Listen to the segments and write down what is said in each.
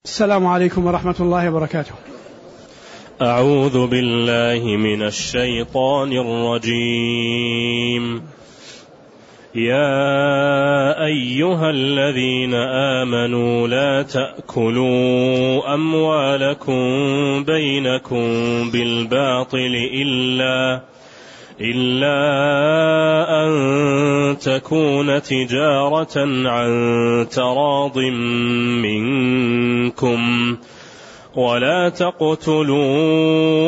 السلام عليكم ورحمة الله وبركاته. أعوذ بالله من الشيطان الرجيم. يا أيها الذين آمنوا لا تأكلوا أموالكم بينكم بالباطل إلا أن تكون تجارة عن تراض منكم ولا تقتلوا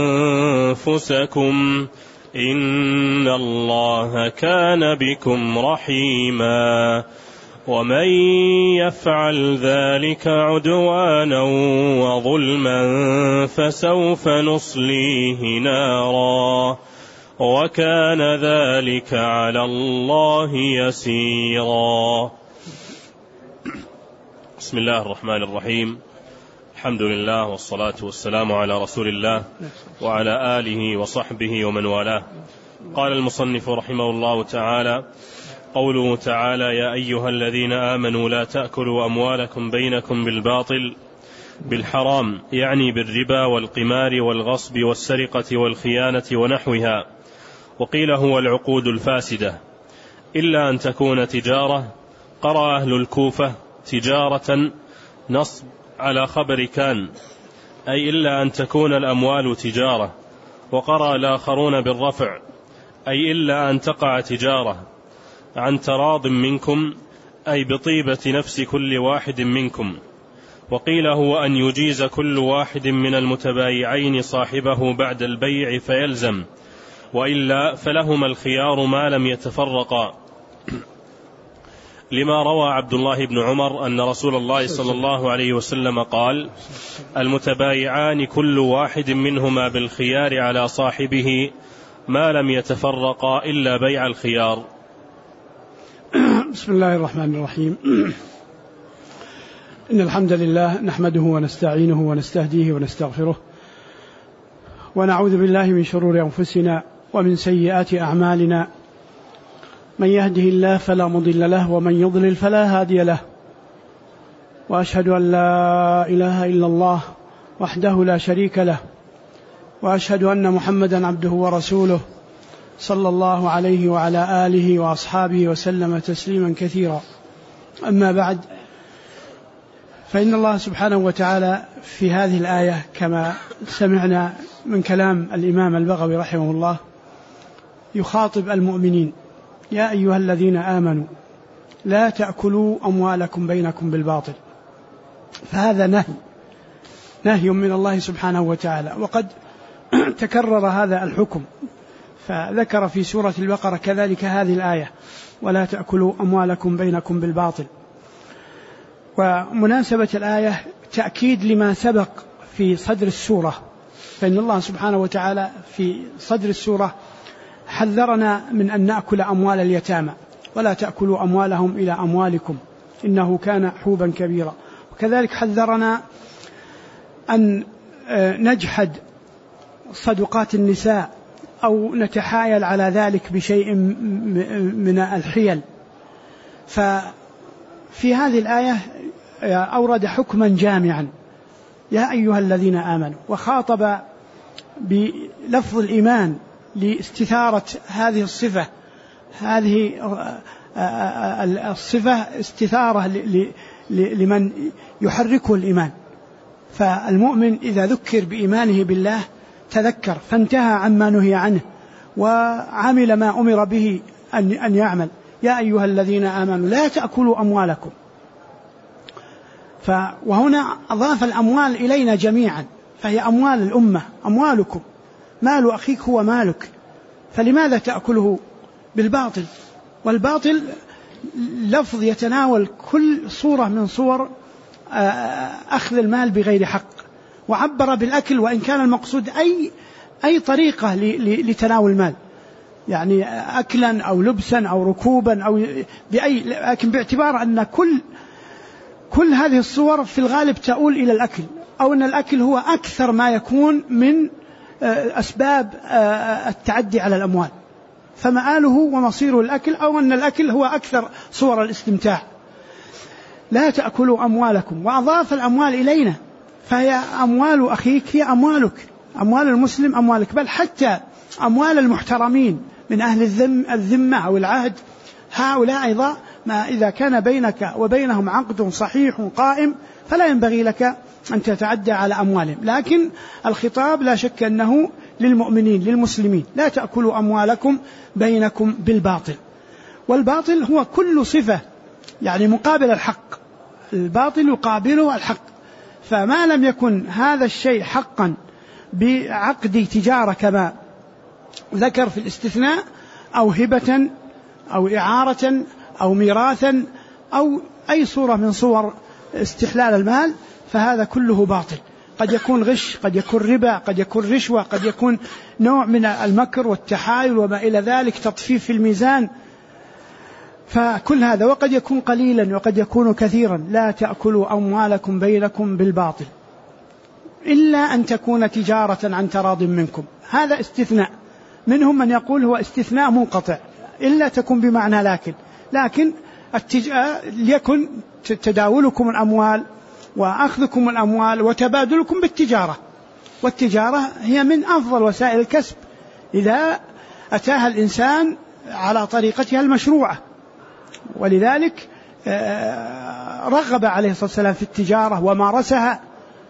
أنفسكم إن الله كان بكم رحيما ومن يفعل ذلك عدوانا وظلما فسوف نصليه نارا وكان ذلك على الله يسيرا. بسم الله الرحمن الرحيم. الحمد لله والصلاة والسلام على رسول الله وعلى آله وصحبه ومن والاه. قال المصنف رحمه الله تعالى: قوله تعالى: يا أيها الذين آمنوا لا تأكلوا أموالكم بينكم بالباطل بالحرام، يعني بالربا والقمار والغصب والسرقة والخيانة ونحوها. وقيل هو العقود الفاسدة، إلا أن تكون تجارة. قرأ أهل الكوفة تجارة نصب على خبر كان، أي إلا أن تكون الأموال تجارة. وقرأ الآخرون بالرفع، أي إلا أن تقع تجارة عن تراض منكم، أي بطيبة نفس كل واحد منكم. وقيل هو أن يجيز كل واحد من المتبايعين صاحبه بعد البيع فيلزم، وإلا فلهما الخيار ما لم يتفرقا، لما روى عبد الله بن عمر أن رسول الله صلى الله عليه وسلم قال: المتبايعان كل واحد منهما بالخيار على صاحبه ما لم يتفرقا إلا بيع الخيار. بسم الله الرحمن الرحيم. إن الحمد لله نحمده ونستعينه ونستهديه ونستغفره، ونعوذ بالله من شرور أنفسنا ومن سيئات أعمالنا، من يهده الله فلا مضل له ومن يضلل فلا هادي له، وأشهد أن لا إله إلا الله وحده لا شريك له، وأشهد أن محمدا عبده ورسوله صلى الله عليه وعلى آله وأصحابه وسلم تسليما كثيرا. أما بعد، فإن الله سبحانه وتعالى في هذه الآية كما سمعنا من كلام الإمام البغوي رحمه الله يخاطب المؤمنين: يا أيها الذين آمنوا لا تأكلوا أموالكم بينكم بالباطل. فهذا نهي من الله سبحانه وتعالى، وقد تكرر هذا الحكم، فذكر في سورة البقرة كذلك هذه الآية: ولا تأكلوا أموالكم بينكم بالباطل. ومناسبة الآية تأكيد لما سبق في صدر السورة، فإن الله سبحانه وتعالى في صدر السورة حذرنا من أن نأكل أموال اليتامى: ولا تأكلوا أموالهم إلى أموالكم إنه كان حوبا كبيرا. وكذلك حذرنا أن نجحد صدقات النساء أو نتحايل على ذلك بشيء من الحيل. ففي هذه الآية أورد حكما جامعا: يا أيها الذين آمنوا، وخاطب بلفظ الإيمان لاستثارة هذه الصفة. هذه الصفة استثارة لمن يحركه الإيمان، فالمؤمن إذا ذكر بإيمانه بالله تذكر فانتهى عما نهي عنه وعمل ما أمر به أن يعمل. يا أيها الذين آمنوا لا تأكلوا أموالكم. وهنا أضاف الأموال إلينا جميعا، فهي أموال الأمة، أموالكم، مال أخيك هو مالك، فلماذا تأكله بالباطل؟ والباطل لفظ يتناول كل صورة من صور أخذ المال بغير حق، وعبر بالأكل، وإن كان المقصود أي طريقة لتناول المال، يعني أكلا أو لبسا أو ركوبا أو لكن باعتبار أن كل هذه الصور في الغالب تؤول إلى الأكل، أو أن الأكل هو أكثر ما يكون من أسباب التعدي على الأموال، فمآله ومصيره الأكل، أو أن الأكل هو أكثر صور الاستمتاع. لا تأكلوا أموالكم، وأضاف الأموال إلينا، فهي أموال أخيك هي أموالك، أموال المسلم أموالك، بل حتى أموال المحترمين من أهل الذمة أو العهد، هؤلاء أيضا ما إذا كان بينك وبينهم عقد صحيح قائم فلا ينبغي لك أن تتعدى على أموالهم. لكن الخطاب لا شك أنه للمؤمنين للمسلمين، لا تأكلوا أموالكم بينكم بالباطل. والباطل هو كل صفة يعني مقابل الحق، الباطل يقابله الحق، فما لم يكن هذا الشيء حقا بعقد تجارة كما ذكر في الاستثناء، أو هبة أو إعارة أو ميراثا أو أي صورة من صور استحلال المال، فهذا كله باطل. قد يكون غش، قد يكون ربا، قد يكون رشوة، قد يكون نوع من المكر والتحايل وما إلى ذلك، تطفيف في الميزان، فكل هذا، وقد يكون قليلا وقد يكون كثيرا. لا تأكلوا أموالكم بينكم بالباطل إلا أن تكون تجارة عن تراض منكم. هذا استثناء، منهم من يقول هو استثناء منقطع، إلا تكون بمعنى لكن ليكن تداولكم الأموال وأخذكم الأموال وتبادلكم بالتجارة، والتجارة هي من أفضل وسائل الكسب إذا أتاها الإنسان على طريقتها المشروعة. ولذلك رغب عليه الصلاة والسلام في التجارة ومارسها،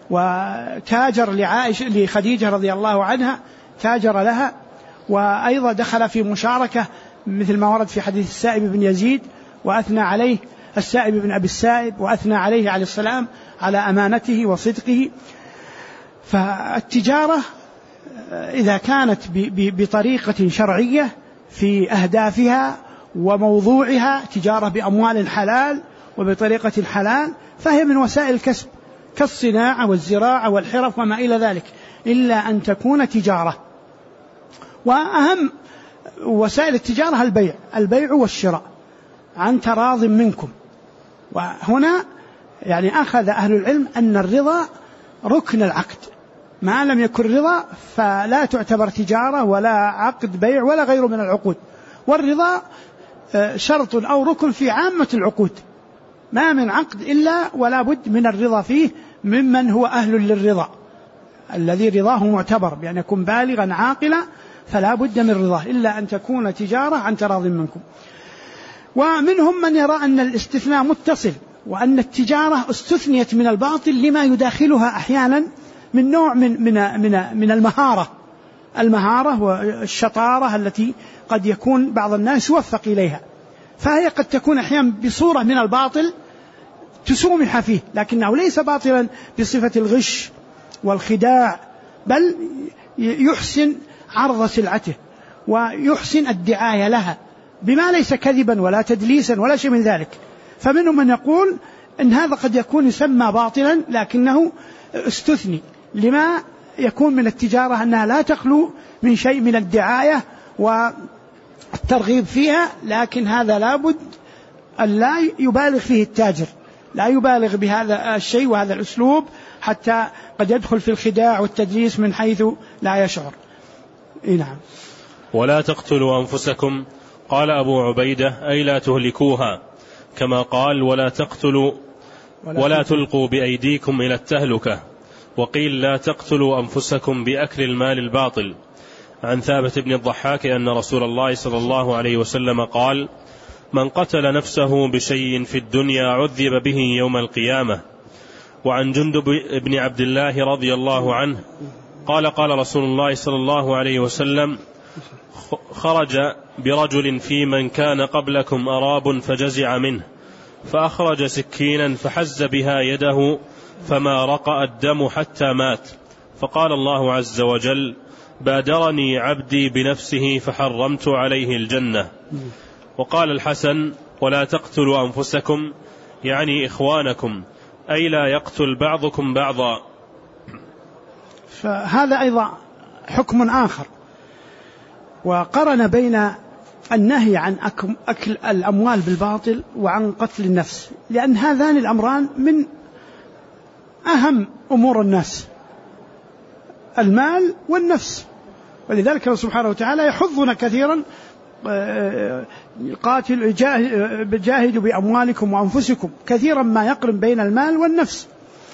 وتاجر لخديجة رضي الله عنها، تاجر لها، وأيضا دخل في مشاركة مثل ما ورد في حديث السائب بن يزيد، وأثنى عليه السائب بن أبي السائب، وأثنى عليه عليه السلام على أمانته وصدقه. فالتجارة إذا كانت بطريقة شرعية في أهدافها وموضوعها، تجارة بأموال حلال وبطريقة حلال، فهي من وسائل الكسب كالصناعة والزراعة والحرف وما إلى ذلك، إلا أن تكون تجارة. وأهم وسائل التجارة البيع والشراء عن تراض منكم. وهنا يعني أخذ أهل العلم أن الرضا ركن العقد، ما لم يكن رضا فلا تعتبر تجارة ولا عقد بيع ولا غيره من العقود. والرضا شرط أو ركن في عامة العقود، ما من عقد إلا ولا بد من الرضا فيه ممن هو أهل للرضا، الذي رضاه معتبر بأن يكون بالغا عاقلا، فلا بد من رضاه إلا أن تكون تجارة عن تراض منكم. ومنهم من يرى أن الاستثناء متصل، وأن التجارة استثنيت من الباطل لما يداخلها أحيانا من نوع من المهارة والشطارة التي قد يكون بعض الناس يوفق إليها، فهي قد تكون أحيانا بصورة من الباطل تسومح فيه، لكنه ليس باطلا بصفة الغش والخداع، بل يحسن عرض سلعته ويحسن الدعاية لها بما ليس كذبا ولا تدليسا ولا شيء من ذلك. فمنهم من يقول إن هذا قد يكون يسمى باطلا لكنه استثني لما يكون من التجارة أنها لا تخلو من شيء من الدعاية والترغيب فيها، لكن هذا لابد أن لا يبالغ فيه التاجر، لا يبالغ بهذا الشيء وهذا الأسلوب، حتى قد يدخل في الخداع والتدليس من حيث لا يشعر. نعم. ولا تقتلوا أنفسكم، قال أبو عبيدة أي لا تهلكوها، كما قال ولا تقتلوا ولا تلقوا بأيديكم إلى التهلكة، وقيل لا تقتلوا أنفسكم بأكل المال الباطل. عن ثابت بن الضحاك أن رسول الله صلى الله عليه وسلم قال من قتل نفسه بشيء في الدنيا عذب به يوم القيامة. وعن جندب بن عبد الله رضي الله عنه قال قال رسول الله صلى الله عليه وسلم خرج برجل في من كان قبلكم أراب فجزع منه، فأخرج سكينا فحز بها يده فما رقأ الدم حتى مات، فقال الله عز وجل بادرني عبدي بنفسه فحرمت عليه الجنة. وقال الحسن ولا تقتلوا أنفسكم يعني إخوانكم، أي لا يقتل بعضكم بعضا. فهذا أيضا حكم آخر، وقرن بين النهي عن أكل الأموال بالباطل وعن قتل النفس، لأن هذان الأمران من أهم أمور الناس، المال والنفس. ولذلك الله سبحانه وتعالى يحضنا كثيرا قاتل جاهدوا بأموالكم وأنفسكم، كثيرا ما يقرن بين المال والنفس.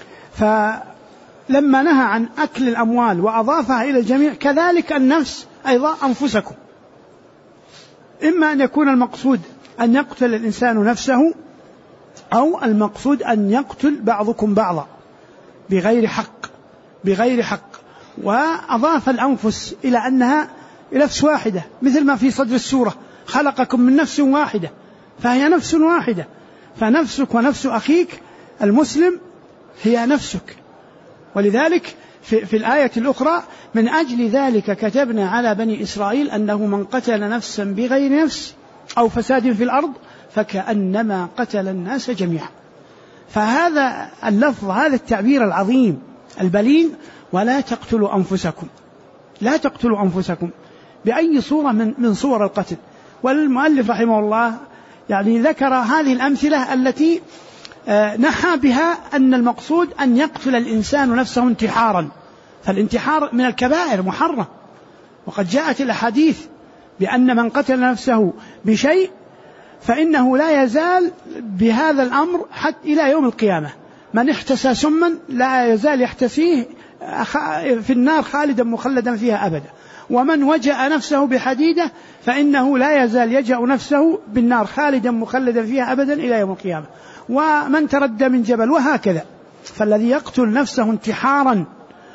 فلما نهى عن أكل الأموال وأضافها إلى الجميع، كذلك النفس أيضا أنفسكم. إما أن يكون المقصود أن يقتل الإنسان نفسه، أو المقصود أن يقتل بعضكم بعضا بغير حق. وأضاف الأنفس إلى أنها نفس واحدة، مثل ما في صدر السورة: خلقكم من نفس واحدة، فهي نفس واحدة. فنفسك ونفس أخيك المسلم هي نفسك. ولذلك في الآية الأخرى: من أجل ذلك كتبنا على بني إسرائيل أنه من قتل نفسا بغير نفس أو فساد في الأرض فكأنما قتل الناس جميعا. فهذا اللفظ، هذا التعبير العظيم البليغ: ولا تقتلوا أنفسكم، لا تقتلوا أنفسكم بأي صورة من صور القتل. والمؤلف رحمه الله يعني ذكر هذه الأمثلة التي نحى بها أن المقصود أن يقتل الإنسان نفسه انتحارا، فالانتحار من الكبائر محرم. وقد جاءت الأحاديث بأن من قتل نفسه بشيء فإنه لا يزال بهذا الأمر حتى إلى يوم القيامة. من احتسى سما لا يزال يحتسيه في النار خالدا مخلدا فيها أبدا. ومن وجأ نفسه بحديدة فإنه لا يزال يجأ نفسه بالنار خالدا مخلدا فيها أبدا إلى يوم القيامة. ومن تردى من جبل، وهكذا. فالذي يقتل نفسه انتحارا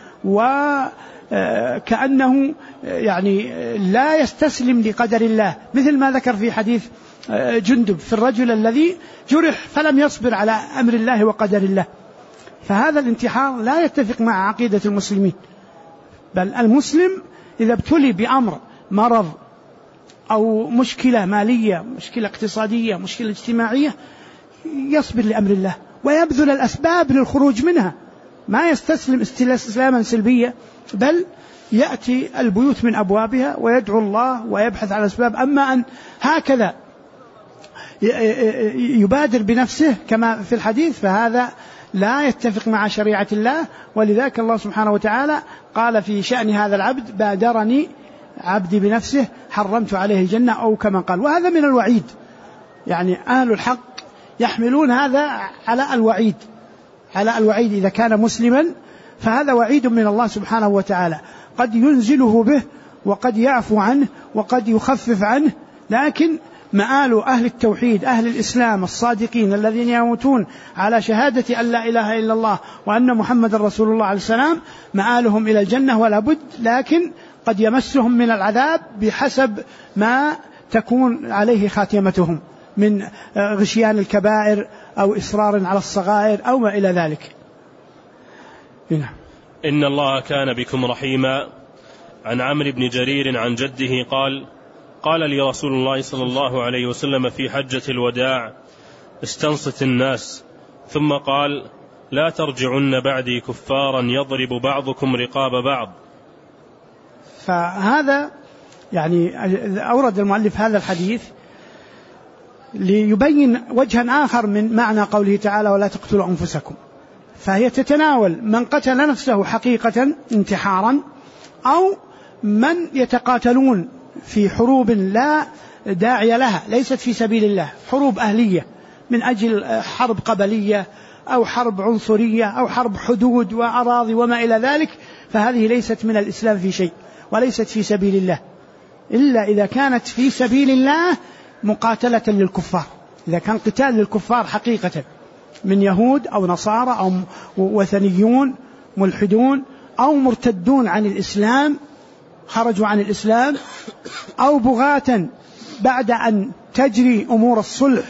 وكأنه يعني لا يستسلم لقدر الله، مثل ما ذكر في حديث جندب في الرجل الذي جرح فلم يصبر على أمر الله وقدر الله. فهذا الانتحار لا يتفق مع عقيدة المسلمين. بل المسلم إذا ابتلي بأمر مرض أو مشكلة مالية، مشكلة اقتصادية، مشكلة اجتماعية، يصبر لأمر الله ويبذل الأسباب للخروج منها، ما يستسلم استسلاما سلبيا، بل يأتي البيوت من أبوابها ويدعو الله ويبحث عن أسباب. أما أن هكذا يبادر بنفسه كما في الحديث فهذا لا يتفق مع شريعة الله. ولذلك الله سبحانه وتعالى قال في شأن هذا العبد: بادرني عبدي بنفسه حرمت عليه الجنة، أو كما قال. وهذا من الوعيد، يعني أهل الحق يحملون هذا على الوعيد إذا كان مسلما، فهذا وعيد من الله سبحانه وتعالى، قد ينزله به وقد يعفو عنه وقد يخفف عنه. لكن مآل أهل التوحيد، أهل الإسلام الصادقين الذين يموتون على شهادة أن لا إله إلا الله وأن محمد رسول الله عليه السلام، مآلهم إلى الجنة ولا بد، لكن قد يمسهم من العذاب بحسب ما تكون عليه خاتمتهم من غشيان الكبائر أو إصرار على الصغائر أو ما إلى ذلك. هنا. إن الله كان بكم رحيما. عن عمرو بن جرير عن جده قال لي رسول الله صلى الله عليه وسلم في حجة الوداع: استنصت الناس. ثم قال: لا ترجعن بعدي كفارا يضرب بعضكم رقاب بعض. فهذا يعني أورد المؤلف هذا الحديث ليبين وجها آخر من معنى قوله تعالى: ولا تقتلوا أنفسكم. فهي تتناول من قتل نفسه حقيقة انتحارا، أو من يتقاتلون في حروب لا داعي لها، ليست في سبيل الله، حروب أهلية من أجل حرب قبلية أو حرب عنصرية أو حرب حدود وأراضي وما إلى ذلك. فهذه ليست من الإسلام في شيء، وليست في سبيل الله، إلا إذا كانت في سبيل الله مقاتلة للكفار. إذا كان قتال للكفار حقيقة من يهود أو نصارى أو وثنيون ملحدون أو مرتدون عن الإسلام، خرجوا عن الإسلام، أو بغاة بعد أن تجري أمور الصلح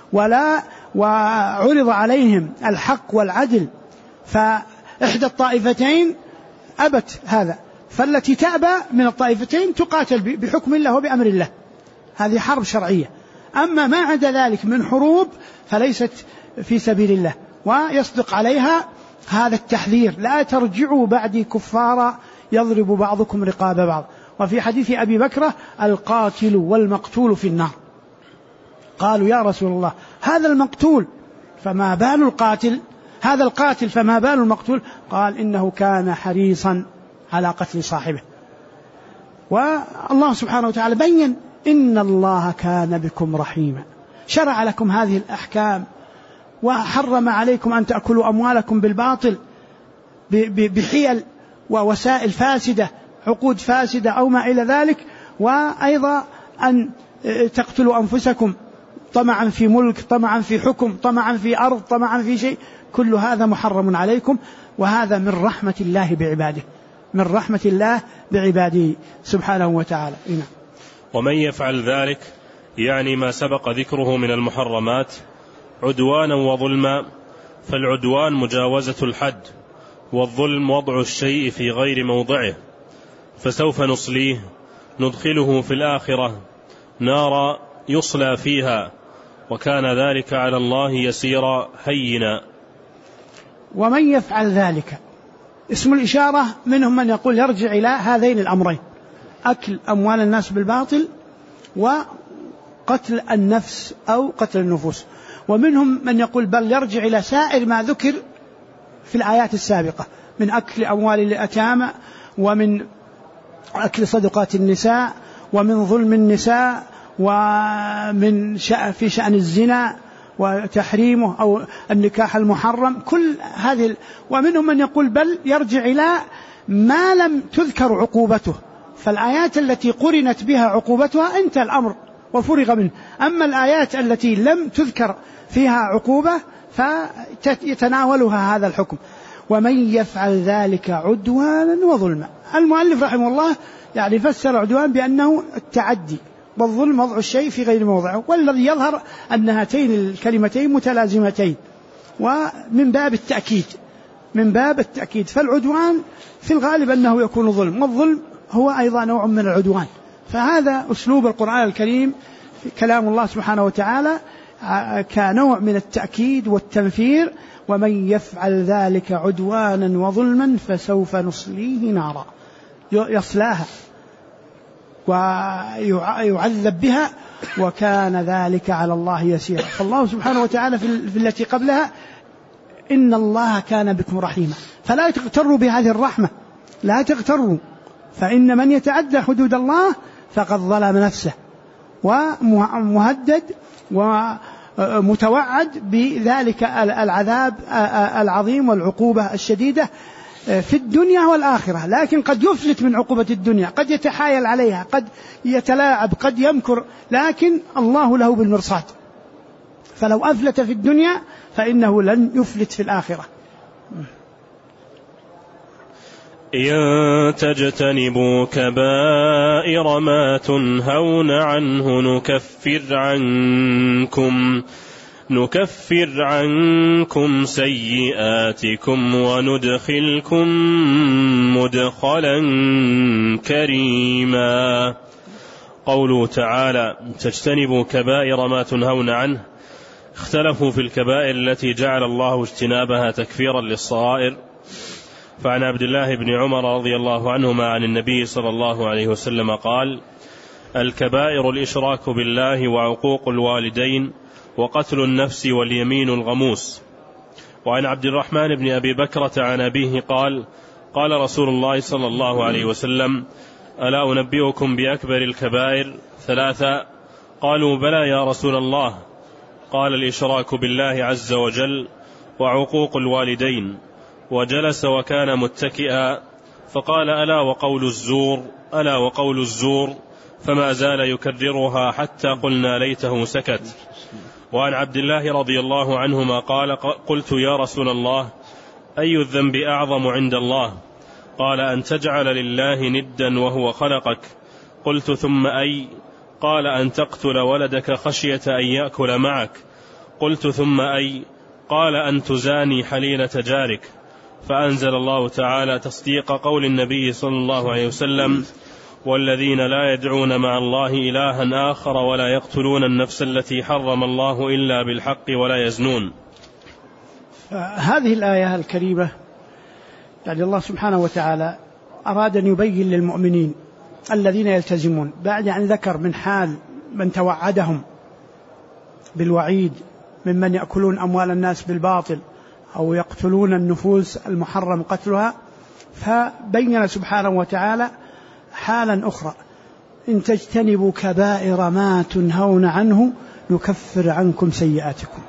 وعرض عليهم الحق والعدل، فإحدى الطائفتين أبت هذا، فالتي تأبى من الطائفتين تقاتل بحكم الله وبأمر الله. هذه حرب شرعية. أما ما عدا ذلك من حروب فليست في سبيل الله، ويصدق عليها هذا التحذير: لا ترجعوا بعدي كفارا يضرب بعضكم رقاب بعض. وفي حديث أبي بكرة: القاتل والمقتول في النار. قالوا: يا رسول الله، هذا المقتول فما بال القاتل؟ هذا القاتل فما بال المقتول؟ قال: إنه كان حريصا على قتل صاحبه. والله سبحانه وتعالى بين إن الله كان بكم رحيما. شرع لكم هذه الأحكام وحرم عليكم أن تأكلوا أموالكم بالباطل بحيل ووسائل فاسدة، عقود فاسدة أو ما إلى ذلك، وأيضا أن تقتلوا أنفسكم طمعا في ملك، طمعا في حكم، طمعا في أرض، طمعا في شيء، كل هذا محرم عليكم، وهذا من رحمة الله بعباده، من رحمة الله بعباده سبحانه وتعالى. ومن يفعل ذلك يعني ما سبق ذكره من المحرمات عدوانا وظلما، فالعدوان مجاوزة الحد، والظلم وضع الشيء في غير موضعه، فسوف نصليه ندخله في الآخرة نارا يصلى فيها، وكان ذلك على الله يسيرا هينا. ومن يفعل ذلك اسم الإشارة، منهم من يقول يرجع إلى هذين الأمرين: أكل أموال الناس بالباطل وقتل النفس أو قتل النفوس. ومنهم من يقول بل يرجع إلى سائر ما ذكر في الآيات السابقة من أكل أموال اليتامى، ومن أكل صدقات النساء، ومن ظلم النساء، ومن في شأن الزنا وتحريمه أو النكاح المحرم، كل هذه. ومنهم من يقول بل يرجع إلى ما لم تذكر عقوبته، فالآيات التي قرنت بها عقوبتها انتهى الأمر وفرغ منه، أما الآيات التي لم تذكر فيها عقوبة فيتناولها هذا الحكم. ومن يفعل ذلك عدوانا وظلما، المؤلف رحمه الله يعني فسر العدوان بأنه التعدي، والظلم وضع الشيء في غير موضعه، والذي يظهر أن هاتين الكلمتين متلازمتين ومن باب التأكيد، من باب التأكيد. فالعدوان في الغالب أنه يكون ظلم، والظلم هو أيضا نوع من العدوان. فهذا أسلوب القرآن الكريم كلام الله سبحانه وتعالى كنوع من التأكيد والتنفير: ومن يفعل ذلك عدوانا وظلما فسوف نصليه نارا، يصلاها ويعذب بها، وكان ذلك على الله يسيرا. فالله سبحانه وتعالى في التي قبلها: إن الله كان بكم رحيما. فلا تغتروا بهذه الرحمة، لا تغتروا، فإن من يتعدى حدود الله فقد ظلم نفسه، ومهدد ومتوعد بذلك العذاب العظيم والعقوبة الشديدة في الدنيا والآخرة. لكن قد يفلت من عقوبة الدنيا، قد يتحايل عليها، قد يتلاعب، قد يمكر، لكن الله له بالمرصاد، فلو أفلت في الدنيا فإنه لن يفلت في الآخرة. إن تجتنبوا كبائر ما تنهون عنه نكفر عنكم سيئاتكم وندخلكم مدخلا كريما. قوله تعالى: تجتنبوا كبائر ما تنهون عنه، اختلفوا في الكبائر التي جعل الله اجتنابها تكفيرا للصغائر. فعن عبد الله بن عمر رضي الله عنهما عن النبي صلى الله عليه وسلم قال: الكبائر الإشراك بالله وعقوق الوالدين وقتل النفس واليمين الغموس. وعن عبد الرحمن بن أبي بكرة عن أبيه قال: قال رسول الله صلى الله عليه وسلم: ألا أنبئكم بأكبر الكبائر؟ 3. قالوا: بلى يا رسول الله. قال: الإشراك بالله عز وجل وعقوق الوالدين. وجلس وكان متكئا، فقال: ألا وقول الزور، فما زال يكررها حتى قلنا ليته سكت. وعن عبد الله رضي الله عنهما قال: قلت يا رسول الله: أي الذنب أعظم عند الله؟ قال: أن تجعل لله ندا وهو خلقك. قلت: ثم أي؟ قال: أن تقتل ولدك خشية أن يأكل معك. قلت: ثم أي؟ قال: أن تزاني حليلة جارك. فأنزل الله تعالى تصديق قول النبي صلى الله عليه وسلم: والذين لا يدعون مع الله إلها آخر ولا يقتلون النفس التي حرم الله إلا بالحق ولا يزنون. هذه الآية الكريمة يعني الله سبحانه وتعالى أراد أن يبين للمؤمنين الذين يلتزمون، بعد أن ذكر من حال من توعدهم بالوعيد ممن يأكلون أموال الناس بالباطل أو يقتلون النفوس المحرم قتلها، فبين سبحانه وتعالى حالا أخرى، إن تجتنبوا كبائر ما تنهون عنه نكفر عنكم سيئاتكم.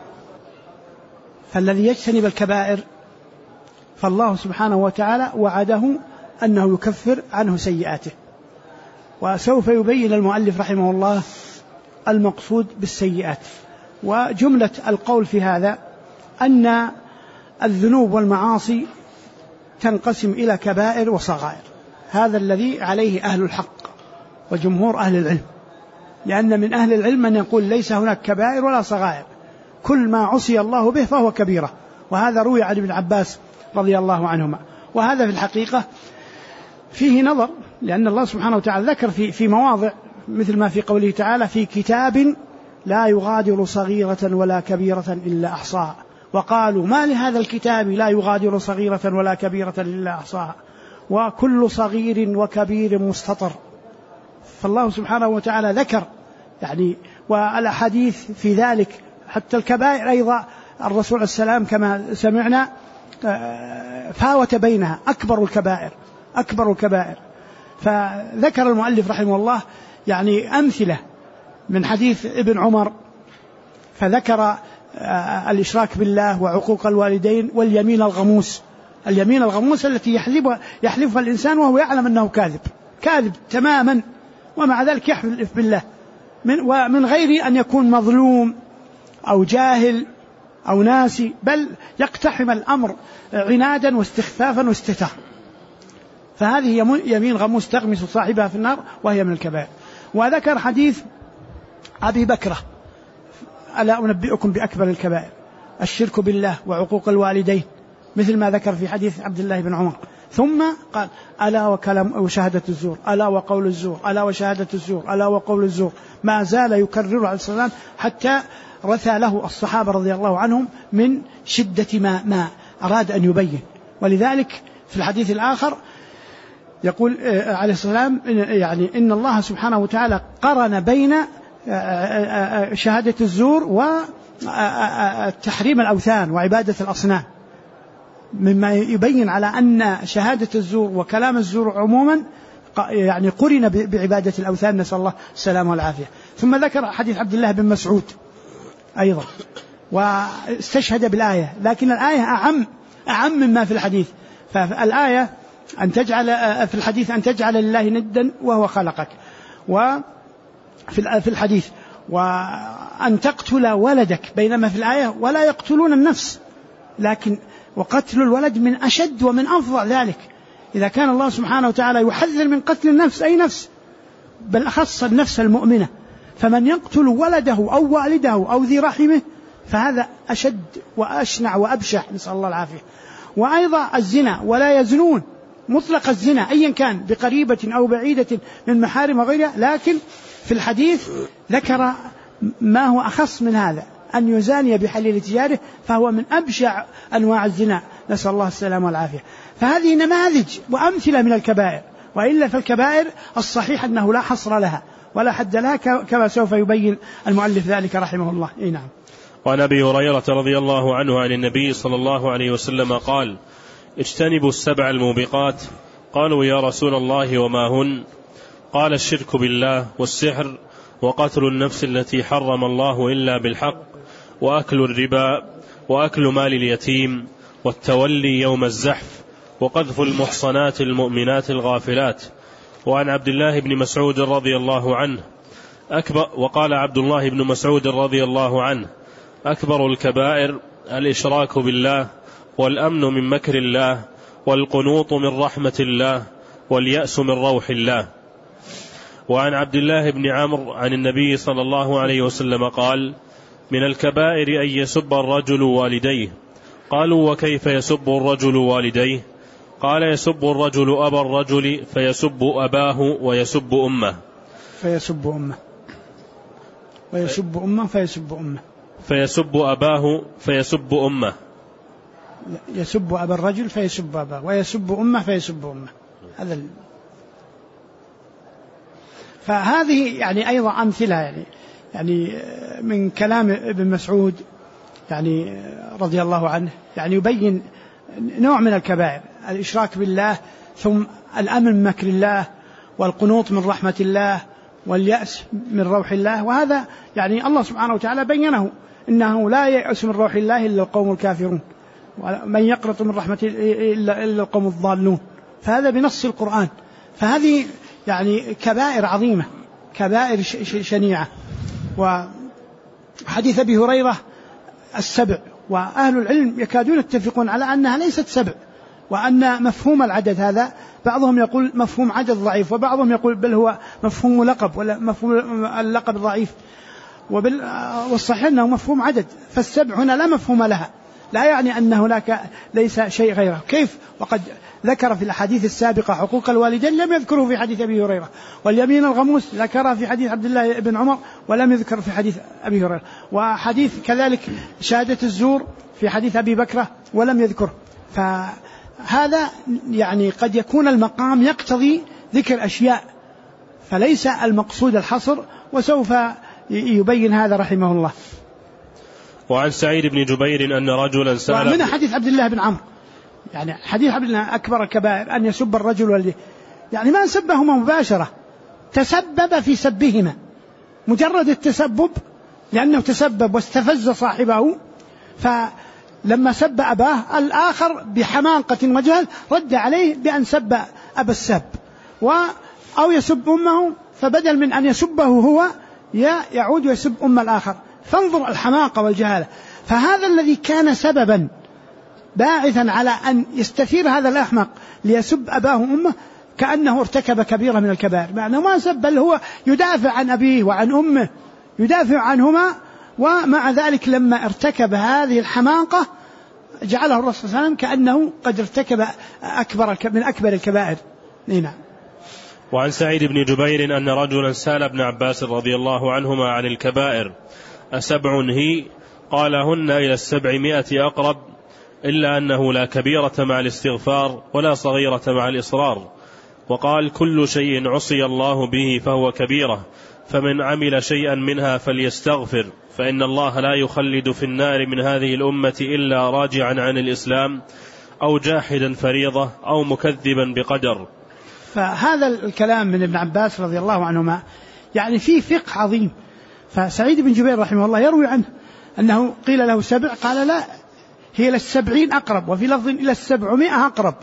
فالذي يجتنب الكبائر فالله سبحانه وتعالى وعده أنه يكفر عنه سيئاته. وسوف يبين المؤلف رحمه الله المقصود بالسيئات. وجملة القول في هذا أن الذنوب والمعاصي تنقسم إلى كبائر وصغائر، هذا الذي عليه أهل الحق وجمهور أهل العلم، لأن من أهل العلم من يقول ليس هناك كبائر ولا صغائر، كل ما عصي الله به فهو كبيرة، وهذا روي عن ابن عباس رضي الله عنهما. وهذا في الحقيقة فيه نظر، لأن الله سبحانه وتعالى ذكر في مواضع مثل ما في قوله تعالى في كتاب لا يغادر صغيرة ولا كبيرة إلا أحصاها، وقالوا ما لهذا الكتاب لا يغادر صغيرة ولا كبيرة إلا أحصاها وكل صغير وكبير مستطر. فالله سبحانه وتعالى ذكر يعني، والأحاديث في ذلك حتى الكبائر أيضا الرسول عليه السلام كما سمعنا فاوت بينها أكبر الكبائر. فذكر المؤلف رحمه الله يعني أمثلة من حديث ابن عمر، فذكر الإشراك بالله وعقوق الوالدين واليمين الغموس التي يحلفها الإنسان وهو يعلم أنه كاذب تماما، ومع ذلك يحلف بالله ومن غير أن يكون مظلوم أو جاهل أو ناسي، بل يقتحم الأمر عنادا واستخفافا واستهتارا. فهذه يمين غموس تغمس صاحبها في النار وهي من الكبائر. وذكر حديث أبي بكرة ألا أنبئكم بأكبر الكبائر الشرك بالله وعقوق الوالدين، مثل ما ذكر في حديث عبد الله بن عمر. ثم قال ألا وشهادة الزور، ألا وقول الزور، ألا وشهادة الزور، ألا وقول الزور، ما زال يكرر عليه السلام حتى رثى له الصحابة رضي الله عنهم من شدة ما أراد أن يبين. ولذلك في الحديث الآخر يقول عليه السلام يعني إن الله سبحانه وتعالى قرن بين شهادة الزور وتحريم الأوثان وعبادة الأصنام، مما يبين على أن شهادة الزور وكلام الزور عموما يعني قرن بعبادة الأوثان، نسأل الله السلامة والعافية. ثم ذكر حديث عبد الله بن مسعود أيضا واستشهد بالآية، لكن الآية أعم مما في الحديث. فالآية أن تجعل في الحديث أن تجعل لله ندا وهو خلقك، وفي الحديث وأن تقتل ولدك، بينما في الآية ولا يقتلون النفس، لكن وقتل الولد من أشد ومن أفظع ذلك. إذا كان الله سبحانه وتعالى يحذر من قتل النفس أي نفس، بل أخص النفس المؤمنة، فمن يقتل ولده أو والده أو ذي رحمه فهذا أشد وأشنع وأبشع، نسأل الله العافية. وأيضا الزنا، ولا يزنون، مطلق الزنا أيا كان بقريبة أو بعيدة من محارم وغيرها، لكن في الحديث ذكر ما هو أخص من هذا، أن يزاني بحليل تجاره، فهو من أبشع أنواع الزنا، نسأل الله السلامة والعافية. فهذه نماذج وأمثلة من الكبائر، وإلا فالكبائر الصحيح أنه لا حصر لها ولا حد لها، كما سوف يبين المؤلف ذلك رحمه الله. نعم. وعن أبي هريرة رضي الله عنه عن النبي صلى الله عليه وسلم قال: اجتنبوا السبع الموبقات. قالوا يا رسول الله وما هن؟ قال: الشرك بالله والسحر وقتل النفس التي حرم الله إلا بالحق وأكل الربا وأكل مال اليتيم والتولي يوم الزحف وقذف المحصنات المؤمنات الغافلات. وعن عبد الله بن مسعود رضي الله عنه وقال عبد الله بن مسعود رضي الله عنه: أكبر الكبائر الإشراك بالله والأمن من مكر الله والقنوط من رحمة الله واليأس من روح الله. وعن عبد الله بن عمرو عن النبي صلى الله عليه وسلم قال: من الكبائر أن يسب الرجل والديه. قالوا: وكيف يسب الرجل والديه؟ قال: يسب الرجل أبا الرجل فيسب أباه ويسب أمه فيسب أباه فيسب أمه، يسب أبا الرجل فيسب أباه ويسب أمه فيسب أمه. هذا فهذه يعني أيضا أمثلة يعني من كلام ابن مسعود يعني رضي الله عنه، يعني يبين نوع من الكبائر: الإشراك بالله، ثم الأمن من مكر الله، والقنوط من رحمة الله، واليأس من روح الله، وهذا يعني الله سبحانه وتعالى بينه إنه لا ييأس من روح الله إلا القوم الكافرون، ومن يقنط من رحمة إلا القوم الضالون، فهذا بنص القرآن. فهذه يعني كبائر عظيمة، كبائر شنيعة. وحديث أبي هريرة 7، وأهل العلم يكادون يتفقون على أنها ليست 7، وأن مفهوم العدد هذا بعضهم يقول مفهوم عدد ضعيف، وبعضهم يقول بل هو مفهوم لقب، ولا مفهوم اللقب ضعيف، والصحيح أنه مفهوم عدد. فالسبع هنا لا مفهوم لها، لا يعني أن هناك ليس شيء غيره. كيف وقد ذكر في الأحاديث السابقة حقوق الوالدين لم يذكره في حديث أبي هريرة، واليمين الغموس ذكرها في حديث عبد الله بن عمر ولم يذكر في حديث أبي هريرة، وحديث كذلك شهادة الزور في حديث أبي بكرة ولم يذكره. فهذا يعني قد يكون المقام يقتضي ذكر أشياء، فليس المقصود الحصر، وسوف يبين هذا رحمه الله. وعن سعيد بن جبير أن رجلا سأل، ومن حديث عبد الله بن عمرو، يعني حديث عبد الله أكبر الكبائر أن يسب الرجل والديه، يعني ما سبهما مباشرة، تسبب في سبهما، مجرد التسبب لأنه تسبب واستفز صاحبه، فلما سب أباه الآخر بحماقة وجهل رد عليه بأن سب أبا السب، أو يسب أمه، فبدل من أن يسبه هو يعود يسب أم الآخر. فانظر الحماقة والجهالة. فهذا الذي كان سببا باعثا على أن يستثير هذا الأحمق ليسب أباه أمه كأنه ارتكب كبيرة من الكبائر، مع أنه ما سب، بل هو يدافع عن أبيه وعن أمه، يدافع عنهما، ومع ذلك لما ارتكب هذه الحماقة جعله الرسول صلى الله عليه وسلم كأنه قد ارتكب من أكبر الكبائر. نعم. وعن سعيد بن جبير أن رجلا سأل ابن عباس رضي الله عنهما عن الكبائر: أسبع هي؟ قال: هن إلى 700 أقرب، إلا أنه لا كبيرة مع الاستغفار ولا صغيرة مع الإصرار. وقال: كل شيء عصي الله به فهو كبيرة، فمن عمل شيئا منها فليستغفر، فإن الله لا يخلد في النار من هذه الأمة إلا راجعا عن الإسلام أو جاحدا فريضة أو مكذبا بقدر. فهذا الكلام من ابن عباس رضي الله عنهما يعني فيه فقه عظيم. فسعيد بن جبير رحمه الله يروي عنه أنه قيل له 7، قال: لا، هي إلى 70 أقرب، وفي لفظ إلى 700 أقرب.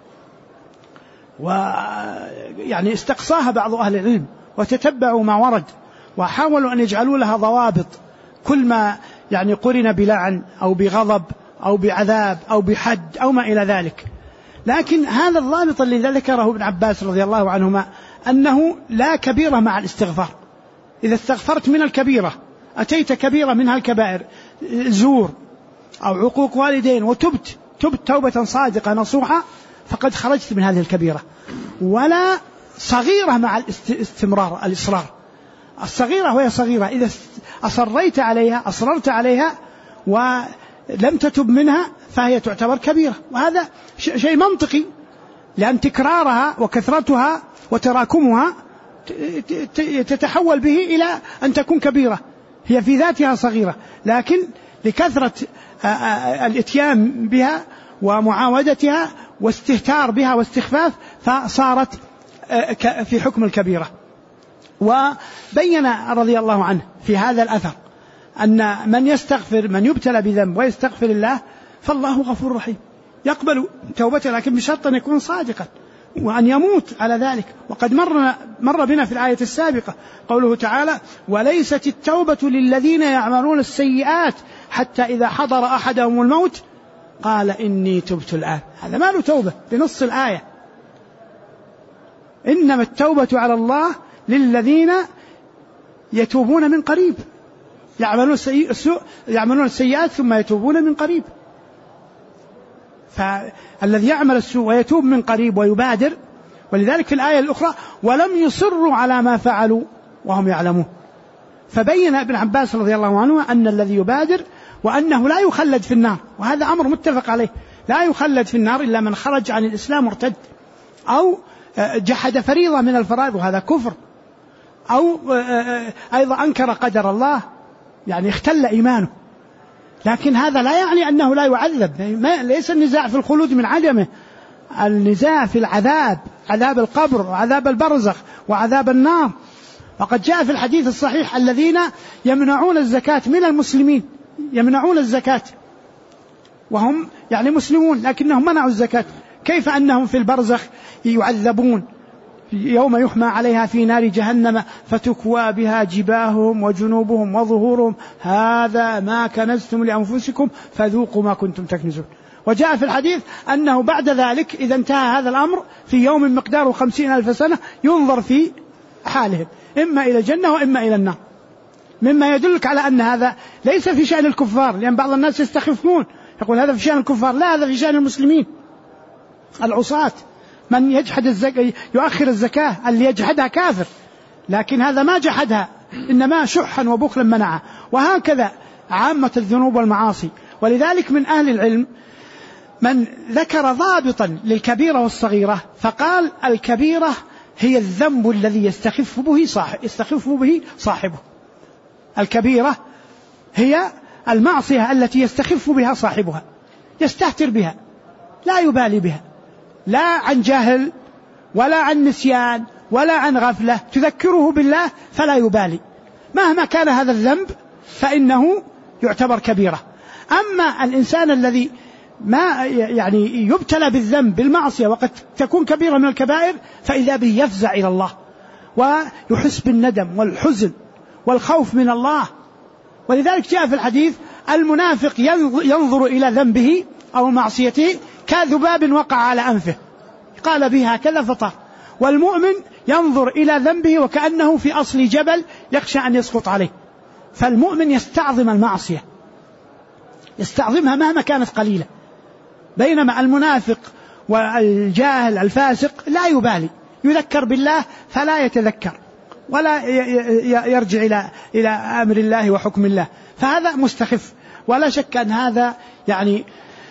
ويعني استقصاها بعض أهل العلم وتتبعوا ما ورد، وحاولوا أن يجعلوا لها ضوابط، كل ما يعني قرن بلعن أو بغضب أو بعذاب أو بحد أو ما إلى ذلك. لكن هذا الضابط الذي ذكره ابن عباس رضي الله عنهما أنه لا كبيرة مع الاستغفار. إذا استغفرت من الكبيرة، أتيت كبيرة منها الكبائر، زور أو عقوق والدين، وتبت توبة صادقة نصوحة، فقد خرجت من هذه الكبيرة. ولا صغيرة مع الإصرار. الصغيرة وهي صغيرة، إذا أصررت عليها ولم تتب منها فهي تعتبر كبيرة، وهذا شيء منطقي، لأن تكرارها وكثرتها وتراكمها تتحول به إلى أن تكون كبيرة. هي في ذاتها صغيرة، لكن لكثرة الاتيان بها ومعاودتها واستهتار بها واستخفاف فصارت في حكم الكبيرة. وبين رضي الله عنه في هذا الأثر أن من يستغفر، من يبتلى بذنب ويستغفر الله، فالله غفور رحيم، يقبل توبته، لكن بشرط أن يكون صادقا وأن يموت على ذلك. وقد مر بنا في الآية السابقة قوله تعالى: وليست التوبة للذين يعملون السيئات حتى إذا حضر أحدهم الموت قال إني تبت الآن. هذا ما له توبة بنص الآية. إنما التوبة على الله للذين يتوبون من قريب، يعملون السيئات ثم يتوبون من قريب. فالذي يعمل السوء ويتوب من قريب ويبادر، ولذلك في الآية الأخرى: ولم يصروا على ما فعلوا وهم يعلمون. فبين ابن عباس رضي الله عنه أن الذي يبادر وأنه لا يخلد في النار، وهذا أمر متفق عليه، لا يخلد في النار إلا من خرج عن الإسلام مرتد، أو جحد فريضة من الفرائض وهذا كفر، أو أيضا أنكر قدر الله يعني اختل إيمانه. لكن هذا لا يعني أنه لا يعذب، ليس النزاع في الخلود من عدمه، النزاع في العذاب، عذاب القبر وعذاب البرزخ وعذاب النار وقد جاء في الحديث الصحيح الذين يمنعون الزكاة من المسلمين، يمنعون الزكاة وهم يعني مسلمون لكنهم منعوا الزكاة، كيف أنهم في البرزخ يعذبون يوم يحمى عليها في نار جهنم فتكوى بها جباههم وجنوبهم وظهورهم هذا ما كنزتم لأنفسكم فذوقوا ما كنتم تكنزون. وجاء في الحديث أنه بعد ذلك إذا انتهى هذا الأمر في يوم مقداره 50,000 سنة ينظر في حالهم إما إلى الجنة وإما إلى النار، مما يدلك على أن هذا ليس في شأن الكفار، لأن بعض الناس يستخفون يقول هذا في شأن الكفار، لا، هذا في شأن المسلمين العصاة، من يجحد الزكاة يؤخر الزكاة اللي يجحدها كافر، لكن هذا ما جحدها إنما شحا وبخلا منعها. وهكذا عامة الذنوب والمعاصي. ولذلك من أهل العلم من ذكر ضابطا للكبيرة والصغيرة فقال الكبيرة هي الذنب الذي يستخف به صاحبه. الكبيرة هي المعصية التي يستخف بها صاحبها، يستهتر بها، لا يبالي بها، لا عن جهل ولا عن نسيان ولا عن غفلة، تذكره بالله فلا يبالي، مهما كان هذا الذنب فإنه يعتبر كبيرة. أما الإنسان الذي ما يعني يبتلى بالذنب بالمعصية وقد تكون كبيرة من الكبائر فإذا به يفزع إلى الله ويحس بالندم والحزن والخوف من الله. ولذلك جاء في الحديث المنافق ينظر إلى ذنبه أو معصيته كذباب وقع على أنفه قال به هكذا فطار، والمؤمن ينظر إلى ذنبه وكأنه في أصل جبل يخشى أن يسقط عليه. فالمؤمن يستعظم المعصية، يستعظمها مهما كانت قليلة، بينما المنافق والجاهل الفاسق لا يبالي، يذكر بالله فلا يتذكر ولا يرجع إلى أمر الله وحكم الله، فهذا مستخف. ولا شك أن هذا يعني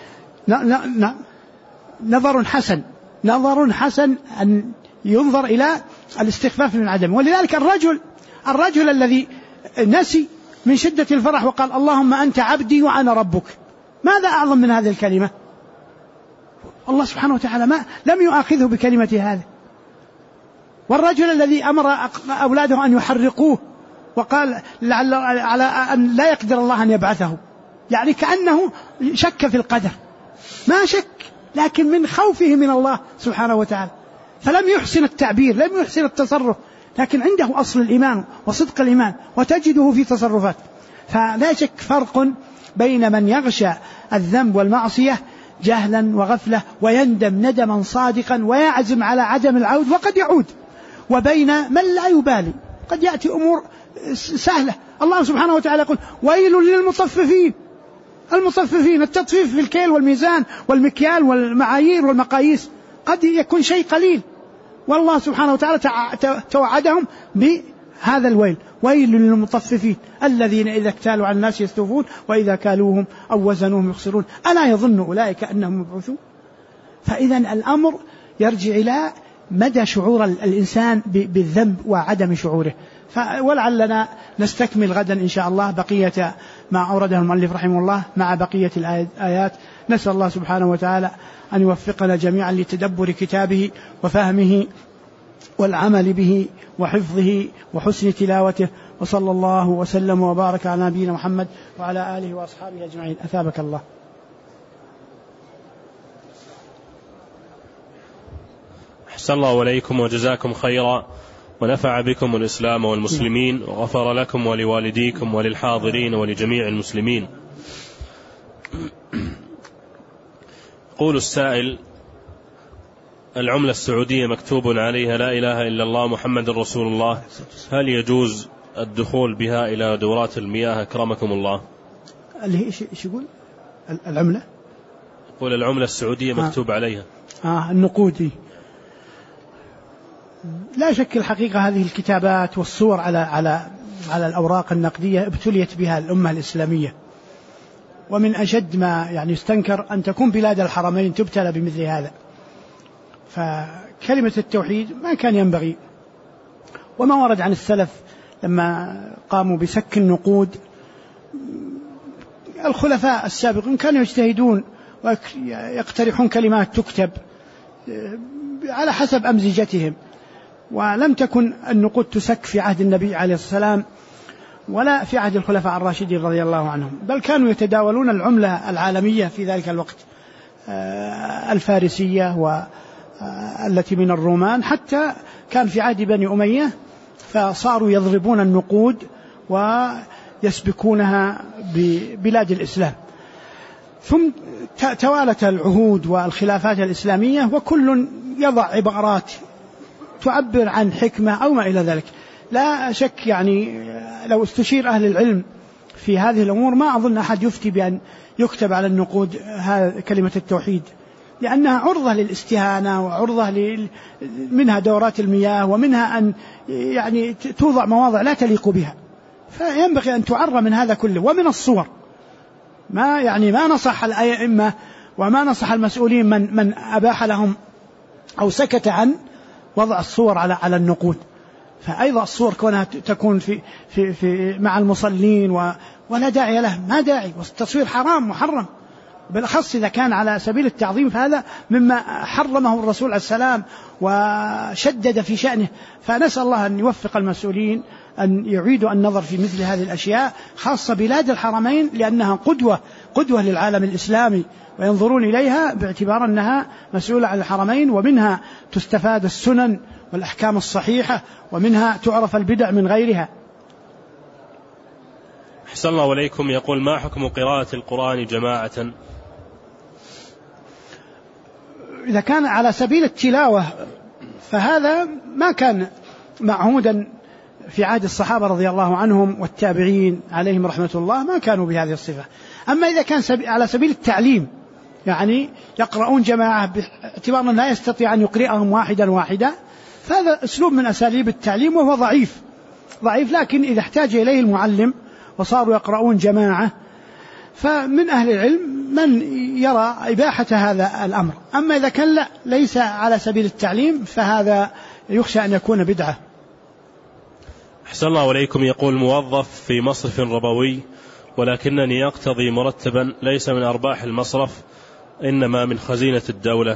نظر حسن أن ينظر إلى الاستخفاف من عدم. ولذلك الرجل الذي نسي من شدة الفرح وقال اللهم أنت عبدي وأنا ربك، ماذا أعظم من هذه الكلمة؟ الله سبحانه وتعالى لم يؤاخذه بكلمة هذا. والرجل الذي أمر أولاده أن يحرقوه وقال على أن لا يقدر الله أن يبعثه، يعني كأنه شك في القدر، ما شك لكن من خوفه من الله سبحانه وتعالى، فلم يحسن التعبير، لم يحسن التصرف، لكن عنده أصل الإيمان وصدق الإيمان وتجده في تصرفات. فلا شك فرق بين من يغشى الذنب والمعصية جهلا وغفلة ويندم ندما صادقا ويعزم على عدم العود وقد يعود، وبين من لا يبالي، قد يأتي أمور سهلة. الله سبحانه وتعالى يقول ويل للمطففين، المطففين التطفيف في الكيل والميزان والمكيال والمعايير والمقاييس قد يكون شيء قليل، والله سبحانه وتعالى توعدهم بهذا الويل، ويل للمطففين الذين إذا اكتالوا على الناس يستوفون وإذا كالوهم أو وزنوهم يخسرون ألا يظن أولئك أنهم مبعوثون. فإذا الأمر يرجع إلى مدى شعور الإنسان بالذنب وعدم شعوره. ولعلنا نستكمل غدا إن شاء الله بقية ما أورده المؤلف رحمه الله مع بقية الآيات. نسأل الله سبحانه وتعالى أن يوفقنا جميعا لتدبر كتابه وفهمه والعمل به وحفظه وحسن تلاوته، وصلى الله وسلم وبارك على نبينا محمد وعلى آله وأصحابه أجمعين. أثابك الله. أحسن الله عليكم وجزاكم خيرا ونفع بكم الإسلام والمسلمين وغفر لكم ولوالديكم وللحاضرين ولجميع المسلمين. يقول السائل العملة السعودية مكتوب عليها لا إله إلا الله محمد رسول الله، هل يجوز الدخول بها إلى دورات المياه أكرمكم الله؟ اللي هي إيش يقول العملة؟ يقول العملة السعودية مكتوب عليها النقود. لا شك الحقيقة هذه الكتابات والصور على الأوراق النقدية ابتليت بها الأمة الإسلامية، ومن أشد ما يعني يستنكر أن تكون بلاد الحرمين تبتلى بمثل هذا. فكلمة التوحيد ما كان ينبغي، وما ورد عن السلف لما قاموا بسك النقود الخلفاء السابقون كانوا يجتهدون ويقترحون كلمات تكتب على حسب أمزجتهم، ولم تكن النقود تسك في عهد النبي عليه السلام ولا في عهد الخلفاء الراشدين رضي الله عنهم، بل كانوا يتداولون العملة العالمية في ذلك الوقت، الفارسية والتي من الرومان، حتى كان في عهد بني أمية فصاروا يضربون النقود ويسبكونها ببلاد الإسلام. ثم توالت العهود والخلافات الإسلامية، وكل يضع عبارات تعبر عن حكمة أو ما إلى ذلك. لا شك يعني لو استشير أهل العلم في هذه الأمور ما أظن أحد يفتي بأن يكتب على النقود كلمة التوحيد، لأنها عرضة للاستهانة وعرضة منها دورات المياه، ومنها أن يعني توضع مواضع لا تليق بها، فينبغي أن تعر من هذا كله. ومن الصور ما نصح الأئمة وما نصح المسؤولين من أباح لهم أو سكت عن وضع الصور على النقود. فأيضا الصور كونها تكون في مع المصلين ولا داعي له، ما داعي، والتصوير حرام محرم، بالأخص إذا كان على سبيل التعظيم، فهذا مما حرمه الرسول عليه السلام وشدد في شأنه. فنسأل الله أن يوفق المسؤولين أن يعيدوا النظر في مثل هذه الأشياء، خاصة بلاد الحرمين، لأنها قدوة للعالم الإسلامي، وينظرون إليها باعتبار أنها مسؤولة عن الحرمين، ومنها تستفاد السنن والأحكام الصحيحة، ومنها تعرف البدع من غيرها. أحسن الله عليكم. يقول: ما حكم قراءة القرآن جماعة؟ إذا كان على سبيل التلاوة فهذا ما كان معهودا في عهد الصحابة رضي الله عنهم والتابعين عليهم رحمة الله، ما كانوا بهذه الصفة. أما إذا كان على سبيل التعليم، يعني يقرؤون جماعة باعتبار أن لا يستطيع أن يقرئهم واحدا، فهذا أسلوب من أساليب التعليم، وهو ضعيف. لكن إذا احتاج إليه المعلم وصاروا يقرؤون جماعة، فمن أهل العلم من يرى إباحة هذا الأمر. أما إذا كان ليس على سبيل التعليم فهذا يخشى أن يكون بدعة. أحسن الله عليكم. يقول: موظف في مصرف ربوي، ولكنني أقتضي مرتبا ليس من أرباح المصرف إنما من خزينة الدولة.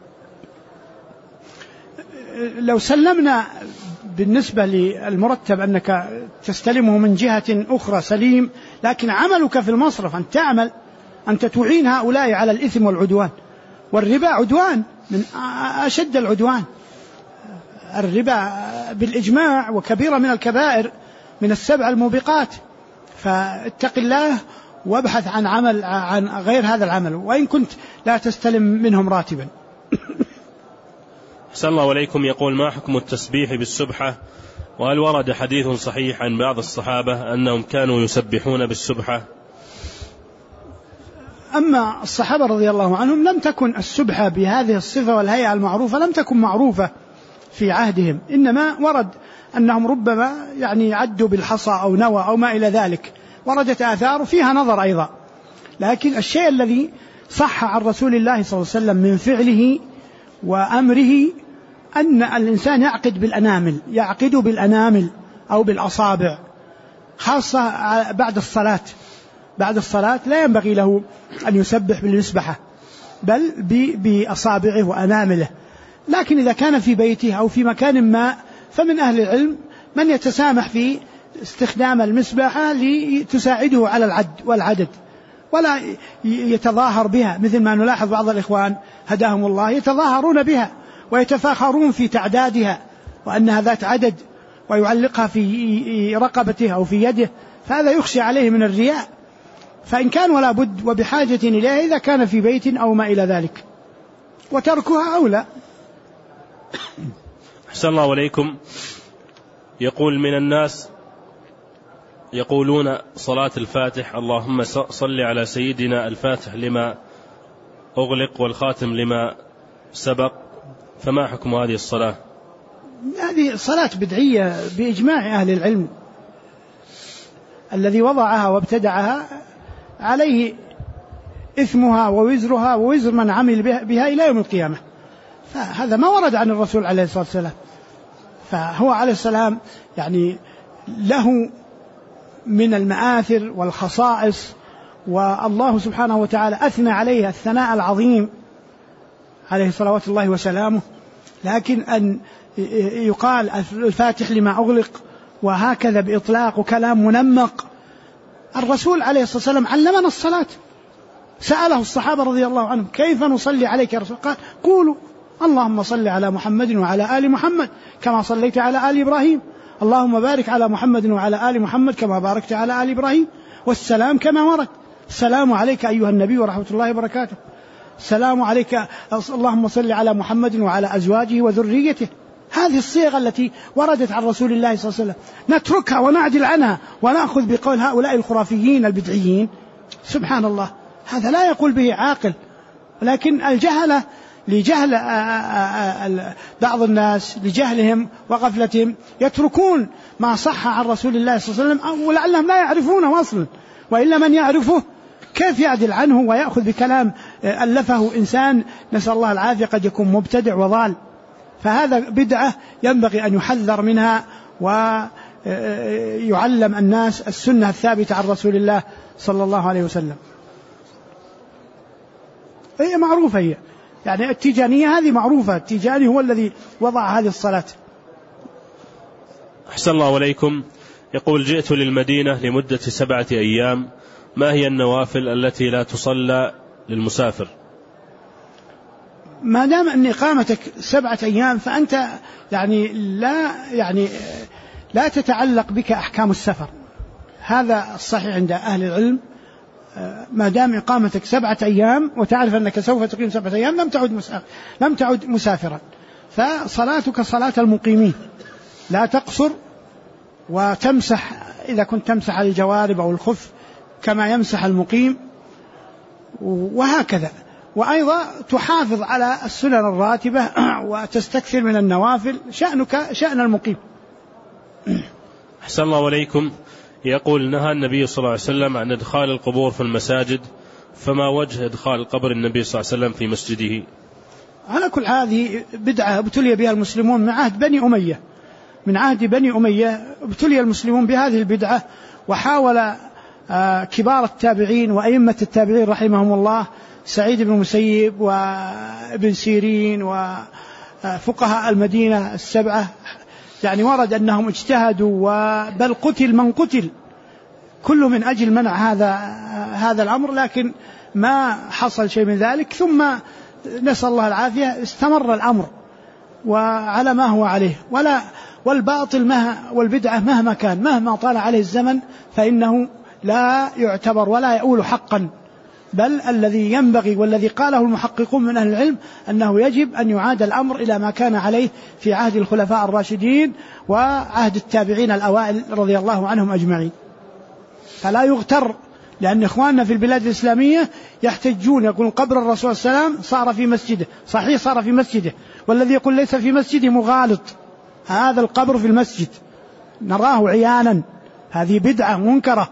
لو سلمنا بالنسبة للمرتب أنك تستلمه من جهة أخرى سليم، لكن عملك في المصرف أن تعمل، أنت تعين هؤلاء على الإثم والعدوان، والربا عدوان من أشد العدوان. الربا بالإجماع وكبيرة من الكبائر من 7 الموبقات، فاتق الله وابحث عن غير هذا العمل، وإن كنت لا تستلم منهم راتبا. أحسن الله عليكم. يقول: ما حكم التسبيح بالسبحة؟ وهل ورد حديث صحيح عن بعض الصحابة أنهم كانوا يسبحون بالسبحة؟ أما الصحابة رضي الله عنهم لم تكن السبحة بهذه الصفة والهيئة المعروفة، لم تكن معروفة في عهدهم، إنما ورد أنهم ربما يعني عدوا بالحصى أو نوى أو ما إلى ذلك، وردت آثار فيها نظر أيضا. لكن الشيء الذي صح عن رسول الله صلى الله عليه وسلم من فعله وأمره أن الإنسان يعقد بالأنامل أو بالأصابع، خاصة بعد الصلاة لا ينبغي له أن يسبح بالمسبحة، بل بأصابعه وأنامله. لكن إذا كان في بيته أو في مكان ما، فمن أهل العلم من يتسامح في استخدام المسبحة لتساعده على العد والعدد، ولا يتظاهر بها، مثل ما نلاحظ بعض الإخوان هداهم الله يتظاهرون بها ويتفاخرون في تعدادها وأنها ذات عدد، ويعلقها في رقبته أو في يده، فهذا يخشى عليه من الرياء. فإن كان ولا بد وبحاجة إليه إذا كان في بيت أو ما إلى ذلك، وتركها أولى. أحسن الله عليكم. يقول: من الناس يقولون صلاة الفاتح اللهم صل على سيدنا الفاتح لما أغلق والخاتم لما سبق، فما حكم هذه الصلاة؟ هذه صلاة بدعية بإجماع أهل العلم، الذي وضعها وابتدعها عليه إثمها ووزرها ووزر من عمل بها إلى يوم القيامة، فهذا ما ورد عن الرسول عليه الصلاة والسلام. فهو عليه السلام يعني له من المآثر والخصائص، والله سبحانه وتعالى أثنى عليه الثناء العظيم عليه صلوات الله وسلامه، لكن أن يقال الفاتح لما أغلق وهكذا بإطلاق وكلام منمق. الرسول عليه الصلاة والسلام علمنا الصلاة، سأله الصحابة رضي الله عنهم كيف نصلي عليك يا رسول؟ قال قولوا اللهم صل على محمد وعلى آل محمد كما صليت على آل إبراهيم، اللهم بارك على محمد وعلى آل محمد كما باركت على آل إبراهيم، والسلام كما ورد، السلام عليك أيها النبي ورحمة الله وبركاته، السلام عليك، اللهم صل على محمد وعلى أزواجه وذريته. هذه الصيغة التي وردت عن رسول الله صلى الله عليه وسلم نتركها ونعدل عنها ونأخذ بقول هؤلاء الخرافيين البدعيين؟ سبحان الله، هذا لا يقول به عاقل. ولكن الجهلة لجهل بعض الناس لجهلهم وغفلتهم يتركون ما صح عن رسول الله صلى الله عليه وسلم ولعلهم لا يعرفونه أصلا، وإلا من يعرفه كيف يعدل عنه ويأخذ بكلام ألفه إنسان نسأل الله العافية قد يكون مبتدع وضال. فهذا بدعة ينبغي أن يحذر منها ويعلم الناس السنة الثابتة عن رسول الله صلى الله عليه وسلم. هي معروفة، هي يعني التيجانية هذه معروفة، التيجاني هو الذي وضع هذه الصلاة. أحسن الله عليكم. يقول جئت للمدينة لمدة 7 أيام، ما هي النوافل التي لا تصلى للمسافر؟ ما دام أن إقامتك 7 أيام فأنت لا تتعلق بك أحكام السفر، هذا الصحيح عند أهل العلم. ما دام إقامتك 7 أيام وتعرف أنك سوف تقيم 7 أيام لم تعد مسافرا، فصلاتك صلاة المقيمين، لا تقصر وتمسح إذا كنت تمسح على الجوارب أو الخف كما يمسح المقيم، وهكذا. وأيضا تحافظ على السنن الراتبة وتستكثر من النوافل، شأنك شأن المقيم. أحسن الله عليكم. يقول نهى النبي صلى الله عليه وسلم عن إدخال القبور في المساجد، فما وجه إدخال قبر النبي صلى الله عليه وسلم في مسجده؟ على كل هذه بدعة ابتلي بها المسلمون من عهد بني أمية، من عهد بني أمية ابتلي المسلمون بهذه البدعة، وحاول كبار التابعين وأئمة التابعين رحمهم الله سعيد بن المسيب وابن سيرين وفقهاء المدينة 7 يعني ورد أنهم اجتهدوا بل قتل من قتل كل من أجل منع هذا الأمر، لكن ما حصل شيء من ذلك. ثم نسأل الله العافية استمر الأمر وعلى ما هو عليه، والباطل والبدعة مهما كان مهما طال عليه الزمن فإنه لا يعتبر ولا يؤول حقا، بل الذي ينبغي والذي قاله المحققون من أهل العلم أنه يجب أن يعاد الأمر إلى ما كان عليه في عهد الخلفاء الراشدين وعهد التابعين الأوائل رضي الله عنهم أجمعين. فلا يغتر، لأن إخواننا في البلاد الإسلامية يحتجون يقول قبر الرسول صلى الله عليه وسلم صار في مسجده، صحيح صار في مسجده، والذي يقول ليس في مسجده مغالط، هذا القبر في المسجد نراه عيانا، هذه بدعة منكرة.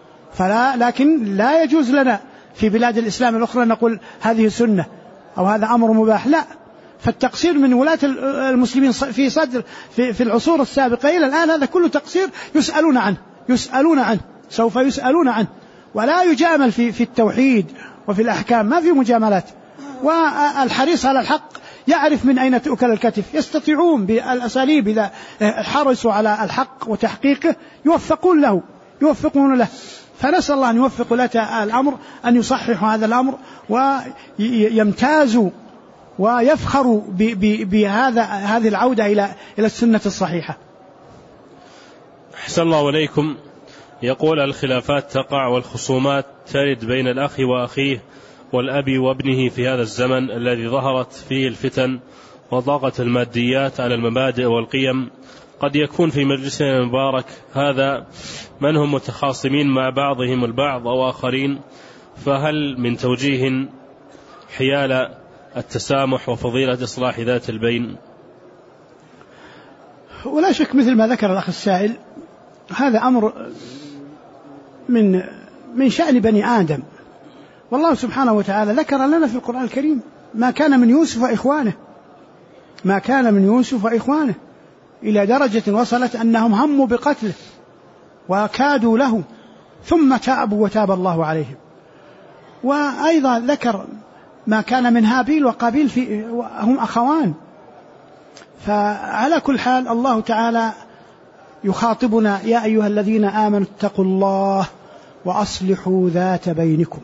لكن لا يجوز لنا في بلاد الإسلام الأخرى نقول هذه سنة أو هذا أمر مباح، لا. فالتقصير من ولاة المسلمين في العصور السابقة إلى الآن هذا كله تقصير يسألون عنه سوف يسألون عنه، ولا يجامل في التوحيد وفي الأحكام، ما في مجاملات. والحريص على الحق يعرف من أين تؤكل الكتف، يستطيعون بالأساليب إذا حرصوا على الحق وتحقيقه يوفقون له. فنسأل الله أن يوفق ولاة الأمر أن يصححوا هذا الأمر ويمتازوا ويفخروا هذه العودة إلى السنة الصحيحة. أحسن الله عليكم. يقول الخلافات تقع والخصومات ترد بين الأخ وأخيه والأب وابنه في هذا الزمن الذي ظهرت فيه الفتن وضاقت الماديات على المبادئ والقيم. قد يكون في مجلسنا المبارك هذا من هم متخاصمين مع بعضهم البعض أو آخرين، فهل من توجيه حيال التسامح وفضيلة إصلاح ذات البين؟ ولا شك مثل ما ذكر الأخ السائل هذا أمر من شأن بني آدم، والله سبحانه وتعالى ذكر لنا في القرآن الكريم ما كان من يوسف وإخوانه إلى درجة وصلت أنهم هموا بقتله وكادوا له ثم تابوا وتاب الله عليهم. وأيضا ذكر ما كان من هابيل وقابيل هم أخوان، فعلى كل حال الله تعالى يخاطبنا: يا أيها الذين آمنوا اتقوا الله وأصلحوا ذات بينكم.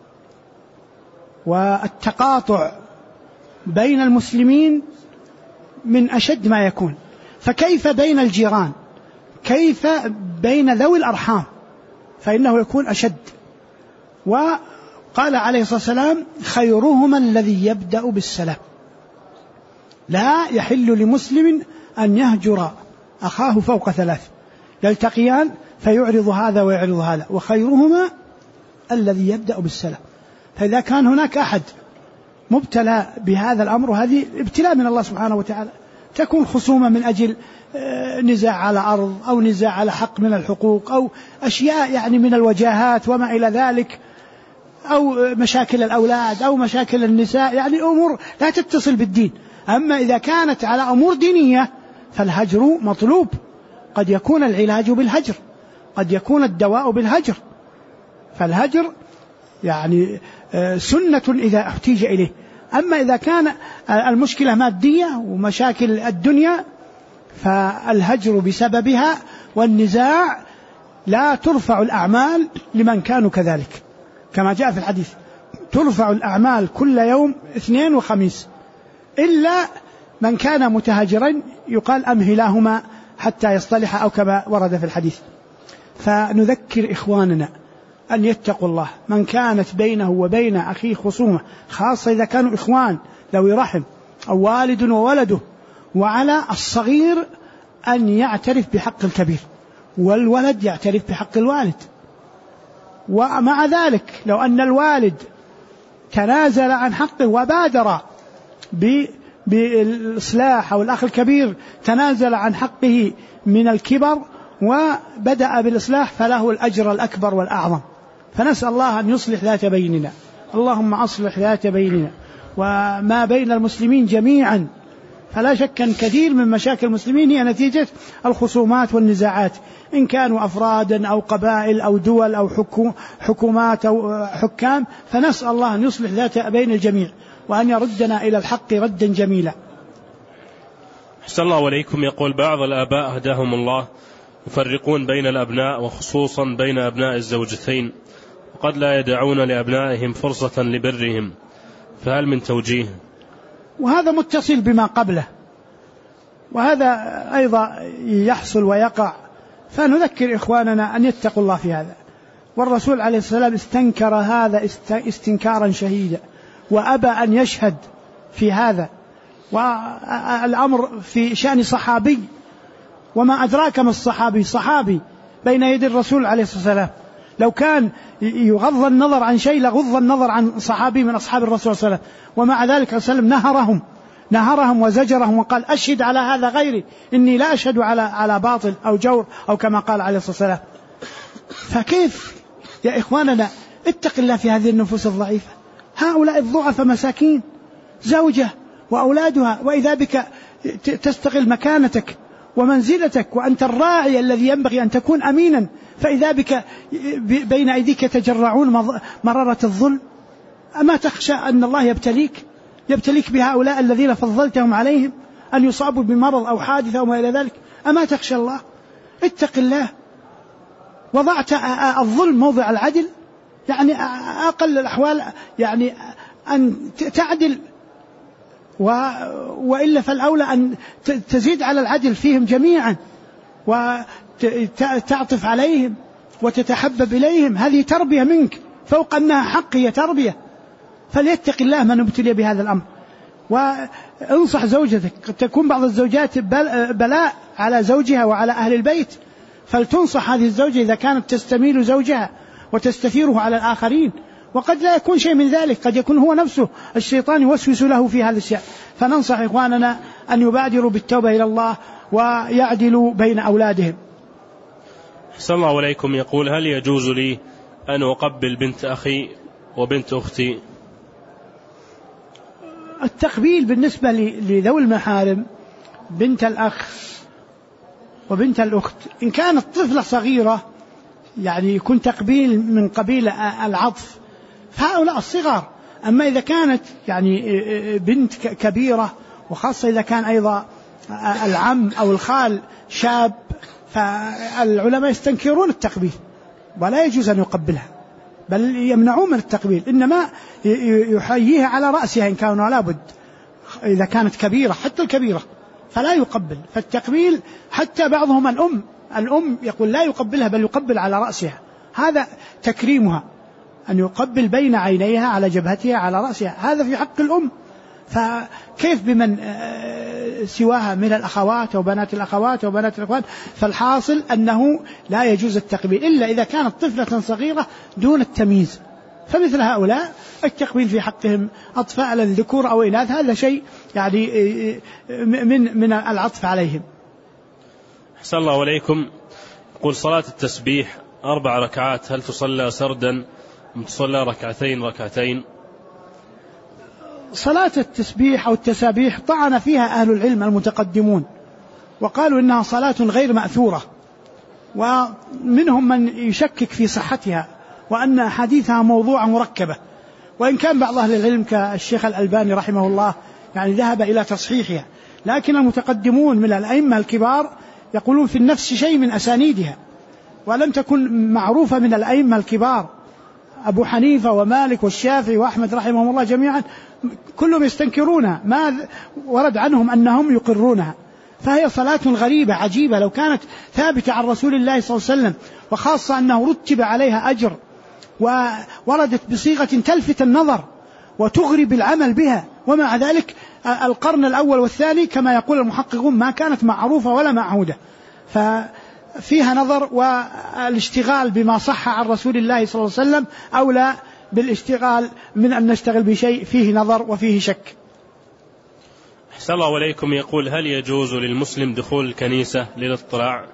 والتقاطع بين المسلمين من أشد ما يكون، فكيف بين الجيران؟ كيف بين ذوي الأرحام؟ فإنه يكون أشد. وقال عليه الصلاة والسلام: خيرهما الذي يبدأ بالسلام. لا يحل لمسلم أن يهجر أخاه فوق 3، يلتقيان فيعرض هذا ويعرض هذا، وخيرهما الذي يبدأ بالسلام. فإذا كان هناك أحد مبتلى بهذا الأمر، وهذه ابتلاء من الله سبحانه وتعالى، تكون خصومة من أجل نزاع على أرض أو نزاع على حق من الحقوق أو أشياء يعني من الوجاهات وما إلى ذلك، أو مشاكل الأولاد أو مشاكل النساء، يعني أمور لا تتصل بالدين. أما إذا كانت على أمور دينية فالهجر مطلوب. قد يكون العلاج بالهجر، قد يكون الدواء بالهجر، فالهجر يعني سنة إذا احتيج إليه. أما إذا كان المشكلة مادية ومشاكل الدنيا فالهجر بسببها والنزاع لا ترفع الأعمال لمن كانوا كذلك، كما جاء في الحديث: ترفع الأعمال كل يوم 2 وخميس إلا من كان متهاجرا يقال أمهلاهما حتى يصطلح، أو كما ورد في الحديث. فنذكر إخواننا أن يتقوا الله. من كانت بينه وبين أخيه خصومة، خاصة إذا كانوا إخوان ذوي رحم أو والد وولده، وعلى الصغير أن يعترف بحق الكبير، والولد يعترف بحق الوالد. ومع ذلك لو أن الوالد تنازل عن حقه وبادر بالإصلاح، أو الأخ الكبير تنازل عن حقه من الكبر وبدأ بالإصلاح، فله الأجر الأكبر والأعظم. فنسأل الله أن يصلح ذات بيننا. اللهم أصلح ذات بيننا وما بين المسلمين جميعا. فلا شك أن كثير من مشاكل المسلمين هي نتيجة الخصومات والنزاعات، إن كانوا أفرادا أو قبائل أو دول أو حكومات أو حكام. فنسأل الله أن يصلح ذات بين الجميع وأن يردنا إلى الحق ردا جميلا. أحسن الله عليكم. يقول: بعض الآباء هداهم الله يفرقون بين الأبناء، وخصوصا بين أبناء الزوجتين، وقد لا يدعون لأبنائهم فرصة لبرهم، فهل من توجيه؟ وهذا متصل بما قبله، وهذا أيضا يحصل ويقع. فنذكر إخواننا أن يتقوا الله في هذا. والرسول عليه الصلاة والسلام استنكر هذا استنكارا شديدا، وأبى أن يشهد في هذا. والأمر في شأن صحابي، وما أدراك ما الصحابي؟ صحابي بين يدي الرسول عليه الصلاة والسلام. لو كان يغض النظر عن شيء لغض النظر عن صحابي من أصحاب الرسول صلى الله عليه وسلم. ومع ذلك عليه السلام نهرهم وزجرهم وقال: أشهد على هذا غيري، إني لا أشهد على باطل أو جور، أو كما قال عليه الصلاة والسلام. فكيف يا إخواننا؟ اتق الله في هذه النفوس الضعيفة. هؤلاء الضعفاء مساكين، زوجة وأولادها، وإذا بك تستغل مكانتك ومنزلتك، وأنت الراعي الذي ينبغي أن تكون أمينا، فإذا بك بين أيديك يتجرعون مرارة الظلم. أما تخشى أن الله يبتليك بهؤلاء الذين فضلتهم عليهم، أن يصابوا بمرض أو حادثة أو ما إلى ذلك؟ أما تخشى الله؟ اتق الله. وضعت الظلم موضع العدل، يعني أقل الأحوال يعني أن تعدل، وإلا فالأولى أن تزيد على العدل فيهم جميعا، وتعطف عليهم وتتحبب إليهم. هذه تربية منك، فوق أنها حق هي تربية. فليتق الله من ابتلي بهذا الأمر. وانصح زوجتك. قد تكون بعض الزوجات بلاء على زوجها وعلى أهل البيت، فلتنصح هذه الزوجة إذا كانت تستميل زوجها وتستثيره على الآخرين. وقد لا يكون شيء من ذلك، قد يكون هو نفسه الشيطان يوسوس له في هذا الشيء. فننصح إخواننا أن يبادروا بالتوبة إلى الله ويعدلوا بين أولادهم. أحسن الله عليكم. يقول: هل يجوز لي أن أقبل بنت أخي وبنت أختي؟ التقبيل بالنسبة لذوي المحارم، بنت الأخ وبنت الأخت، إن كانت طفلة صغيرة يعني يكون تقبيل من قبيل العطف، فهؤلاء الصغار. أما إذا كانت يعني بنت كبيرة، وخاصة إذا كان أيضا العم أو الخال شاب، فالعلماء يستنكرون التقبيل ولا يجوز أن يقبلها، بل يمنعون من التقبيل، إنما يحييها على رأسها إن كان لا بد، إذا كانت كبيرة حتى الكبيرة فلا يقبل. فالتقبيل حتى بعضهم الأم يقول لا يقبلها بل يقبل على رأسها، هذا تكريمها أن يقبل بين عينيها على جبهتها على رأسها، هذا في حق الأم، فكيف بمن سواها من الأخوات وبنات الأخوات وبنات الأخوات؟ فالحاصل أنه لا يجوز التقبيل إلا إذا كانت طفلة صغيرة دون التمييز، فمثل هؤلاء التقبيل في حقهم أطفال الذكور أو إناث هذا شيء يعني من العطف عليهم. أحسن الله عليكم. يقول صلاة التسبيح 4 ركعات هل تصلى سردا أم تصلى ركعتين؟ صلاة التسبيح أو التسابيح طعن فيها أهل العلم المتقدمون وقالوا إنها صلاة غير مأثورة، ومنهم من يشكك في صحتها وأن أحاديثها موضوعة مركبة، وإن كان بعض أهل العلم كالشيخ الألباني رحمه الله يعني ذهب إلى تصحيحها، لكن المتقدمون من الأئمة الكبار يقولون في النفس شيء من أسانيدها، ولم تكن معروفة من الأئمة الكبار أبو حنيفة ومالك والشافعي وأحمد رحمهم الله جميعا كلهم يستنكرونها، ما ورد عنهم أنهم يقرونها، فهي صلاة غريبة عجيبة لو كانت ثابتة عن رسول الله صلى الله عليه وسلم، وخاصة أنه رتب عليها أجر ووردت بصيغة تلفت النظر وتغري بالعمل بها، ومع ذلك القرن الأول والثاني كما يقول المحققون ما كانت معروفة ولا معهودة، ففيها نظر، والاشتغال بما صح عن رسول الله صلى الله عليه وسلم أولى بالاشتغال من أن نشتغل بشيء فيه نظر وفيه شك. أحسن الله عليكم. يقول هل يجوز للمسلم دخول الكنيسة للاطلاع؟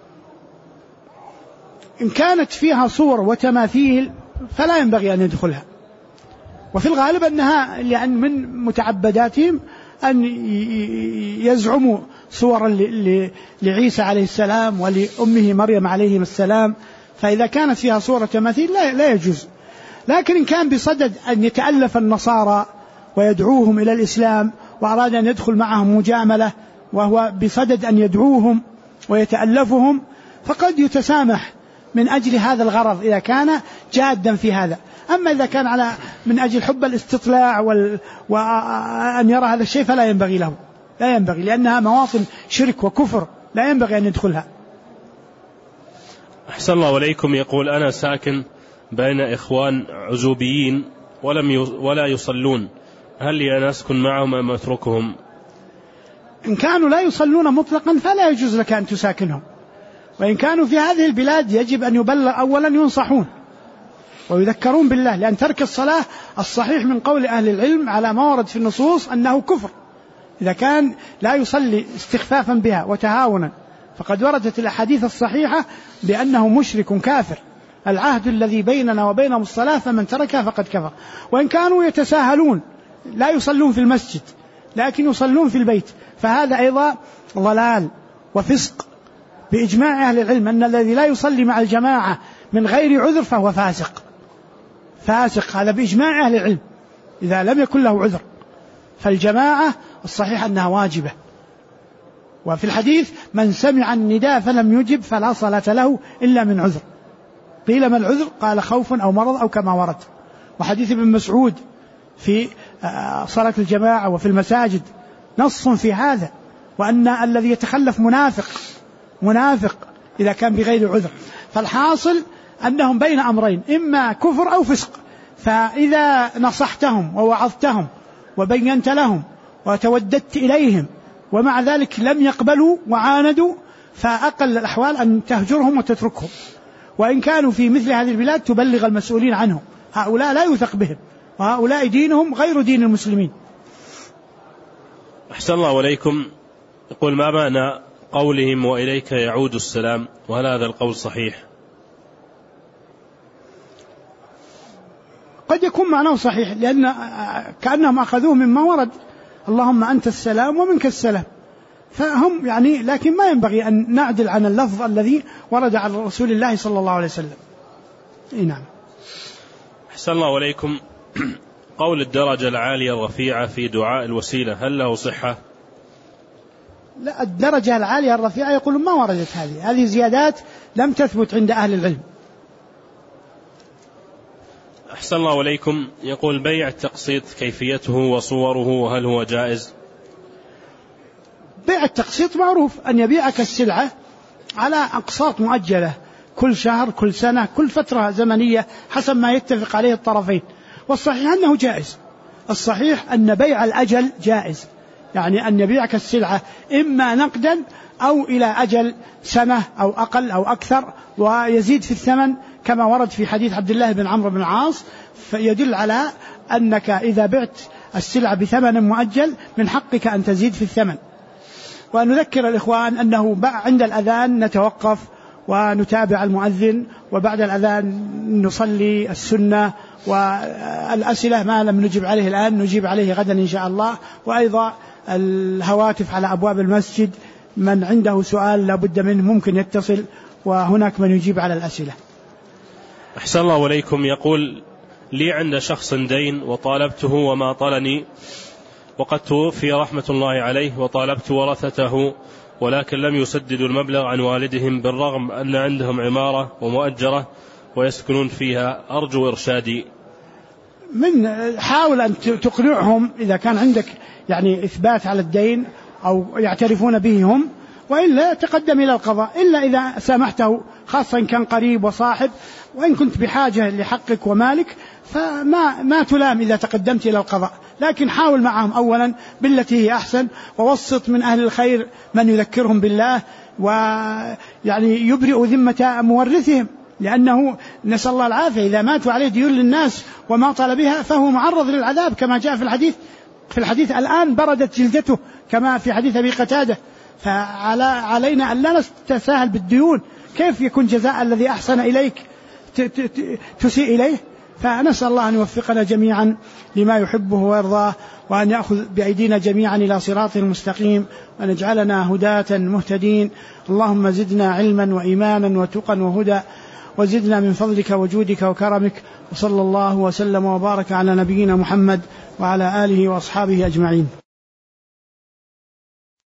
إن كانت فيها صور وتماثيل فلا ينبغي أن يدخلها، وفي الغالب أنها لأن من متعبداتهم أن يزعموا صورا لعيسى عليه السلام ولأمه مريم عليه السلام، فإذا كانت فيها صورة تماثيل لا يجوز. لكن إن كان بصدد أن يتألف النصارى ويدعوهم إلى الإسلام وأراد أن يدخل معهم مجاملة وهو بصدد أن يدعوهم ويتألفهم فقد يتسامح من أجل هذا الغرض إذا كان جادا في هذا. أما إذا كان من أجل حب الاستطلاع وأن يرى هذا الشيء فلا ينبغي له، لا ينبغي، لأنها مواطن شرك وكفر لا ينبغي أن يدخلها. أحسن الله عليكم. يقول أنا ساكن بين إخوان عزوبيين ولا يصلون، هل لي أن أسكن معهم أم أتركهم؟ إن كانوا لا يصلون مطلقا فلا يجوز لك أن تساكنهم، وإن كانوا في هذه البلاد يجب أن يبلغ أولا ينصحون ويذكرون بالله، لأن ترك الصلاة الصحيح من قول أهل العلم على ما ورد في النصوص أنه كفر إذا كان لا يصلي استخفافا بها وتهاونا، فقد وردت الأحاديث الصحيحة بأنه مشرك كافر، العهد الذي بيننا وبينهم الصلاة فمن تركها فقد كفر. وإن كانوا يتساهلون لا يصلون في المسجد لكن يصلون في البيت فهذا أيضا ضلال وفسق بإجماع أهل العلم أن الذي لا يصلي مع الجماعة من غير عذر فهو فاسق، هذا بإجماع أهل العلم إذا لم يكن له عذر، فالجماعة الصحيح أنها واجبة. وفي الحديث من سمع النداء فلم يجب فلا صلاة له إلا من عذر، قيل ما العذر؟ قال خوف أو مرض أو كما ورد. وحديث ابن مسعود في صلاة الجماعة وفي المساجد نص في هذا، وأن الذي يتخلف منافق إذا كان بغير عذر. فالحاصل أنهم بين أمرين، إما كفر أو فسق، فإذا نصحتهم ووعظتهم وبينت لهم وتوددت إليهم ومع ذلك لم يقبلوا وعاندوا فأقل الأحوال أن تهجرهم وتتركهم، وإن كانوا في مثل هذه البلاد تبلغ المسؤولين عنهم، هؤلاء لا يوثق بهم وهؤلاء دينهم غير دين المسلمين. أحسن الله عليكم. يقول ما معنى قولهم وإليك يعود السلام، وهل هذا القول صحيح؟ قد يكون معناه صحيح لأن كأنهم أخذوه مما ورد اللهم أنت السلام ومنك السلام، فهم يعني، لكن ما ينبغي أن نعدل عن اللفظ الذي ورد عن رسول الله صلى الله عليه وسلم. نعم. أحسن الله عليكم. قول الدرجة العالية الرفيعة في دعاء الوسيلة هل له صحة؟ لا، الدرجة العالية الرفيعة يقولون ما وردت هذه زيادات لم تثبت عند أهل العلم. أحسن الله إليكم. يقول بيع التقسيط كيفيته وصوره وهل هو جائز؟ بيع التقسيط معروف أن يبيعك السلعة على أقساط مؤجلة كل شهر كل سنة كل فترة زمنية حسب ما يتفق عليه الطرفين، والصحيح أنه جائز. الصحيح أن بيع الأجل جائز، يعني أن يبيعك السلعة إما نقدا أو إلى أجل سنة أو أقل أو أكثر ويزيد في الثمن كما ورد في حديث عبد الله بن عمرو بن العاص، فيدل على أنك إذا بعت السلعة بثمن مؤجل من حقك أن تزيد في الثمن. ونذكر الإخوان أنه عند الأذان نتوقف ونتابع المؤذن، وبعد الأذان نصلي السنة، والأسئلة ما لم نجيب عليه الآن نجيب عليه غدا إن شاء الله، وأيضا الهواتف على أبواب المسجد من عنده سؤال لابد منه ممكن يتصل، وهناك من يجيب على الأسئلة. أحسن الله إليكم. يقول لي عند شخص دين وطالبته وما طلني، وقد توفي رحمة الله عليه، وطالبت ورثته ولكن لم يسددوا المبلغ عن والدهم بالرغم أن عندهم عمارة ومؤجرة ويسكنون فيها، أرجو إرشادي. حاول أن تقنعهم إذا كان عندك يعني إثبات على الدين أو يعترفون به هم، وإلا تقدم إلى القضاء، إلا إذا سامحته خاصة إن كان قريب وصاحب، وإن كنت بحاجة لحقك ومالك فما تلام إذا تقدمت إلى القضاء، لكن حاول معهم أولا بالتي هي أحسن، ووسط من أهل الخير من يذكرهم بالله ويعني يبرئ ذمة مورثهم، لأنه نسأل الله العافية إذا ماتوا عليه ديون للناس وما طال بها فهو معرض للعذاب كما جاء في الحديث الآن بردت جلدته كما في حديث أبي قتادة. فعلينا أن لا نتساهل بالديون، كيف يكون جزاء الذي أحسن إليك تسيء إليه؟ فنسأل الله أن يوفقنا جميعا لما يحبه ويرضاه، وأن يأخذ بأيدينا جميعا إلى صراط المستقيم، وأن يجعلنا هداة مهتدين. اللهم زدنا علما وإيمانا وتقا وهدى، وزدنا من فضلك وجودك وكرمك، وصلى الله وسلم وبارك على نبينا محمد وعلى آله وأصحابه أجمعين.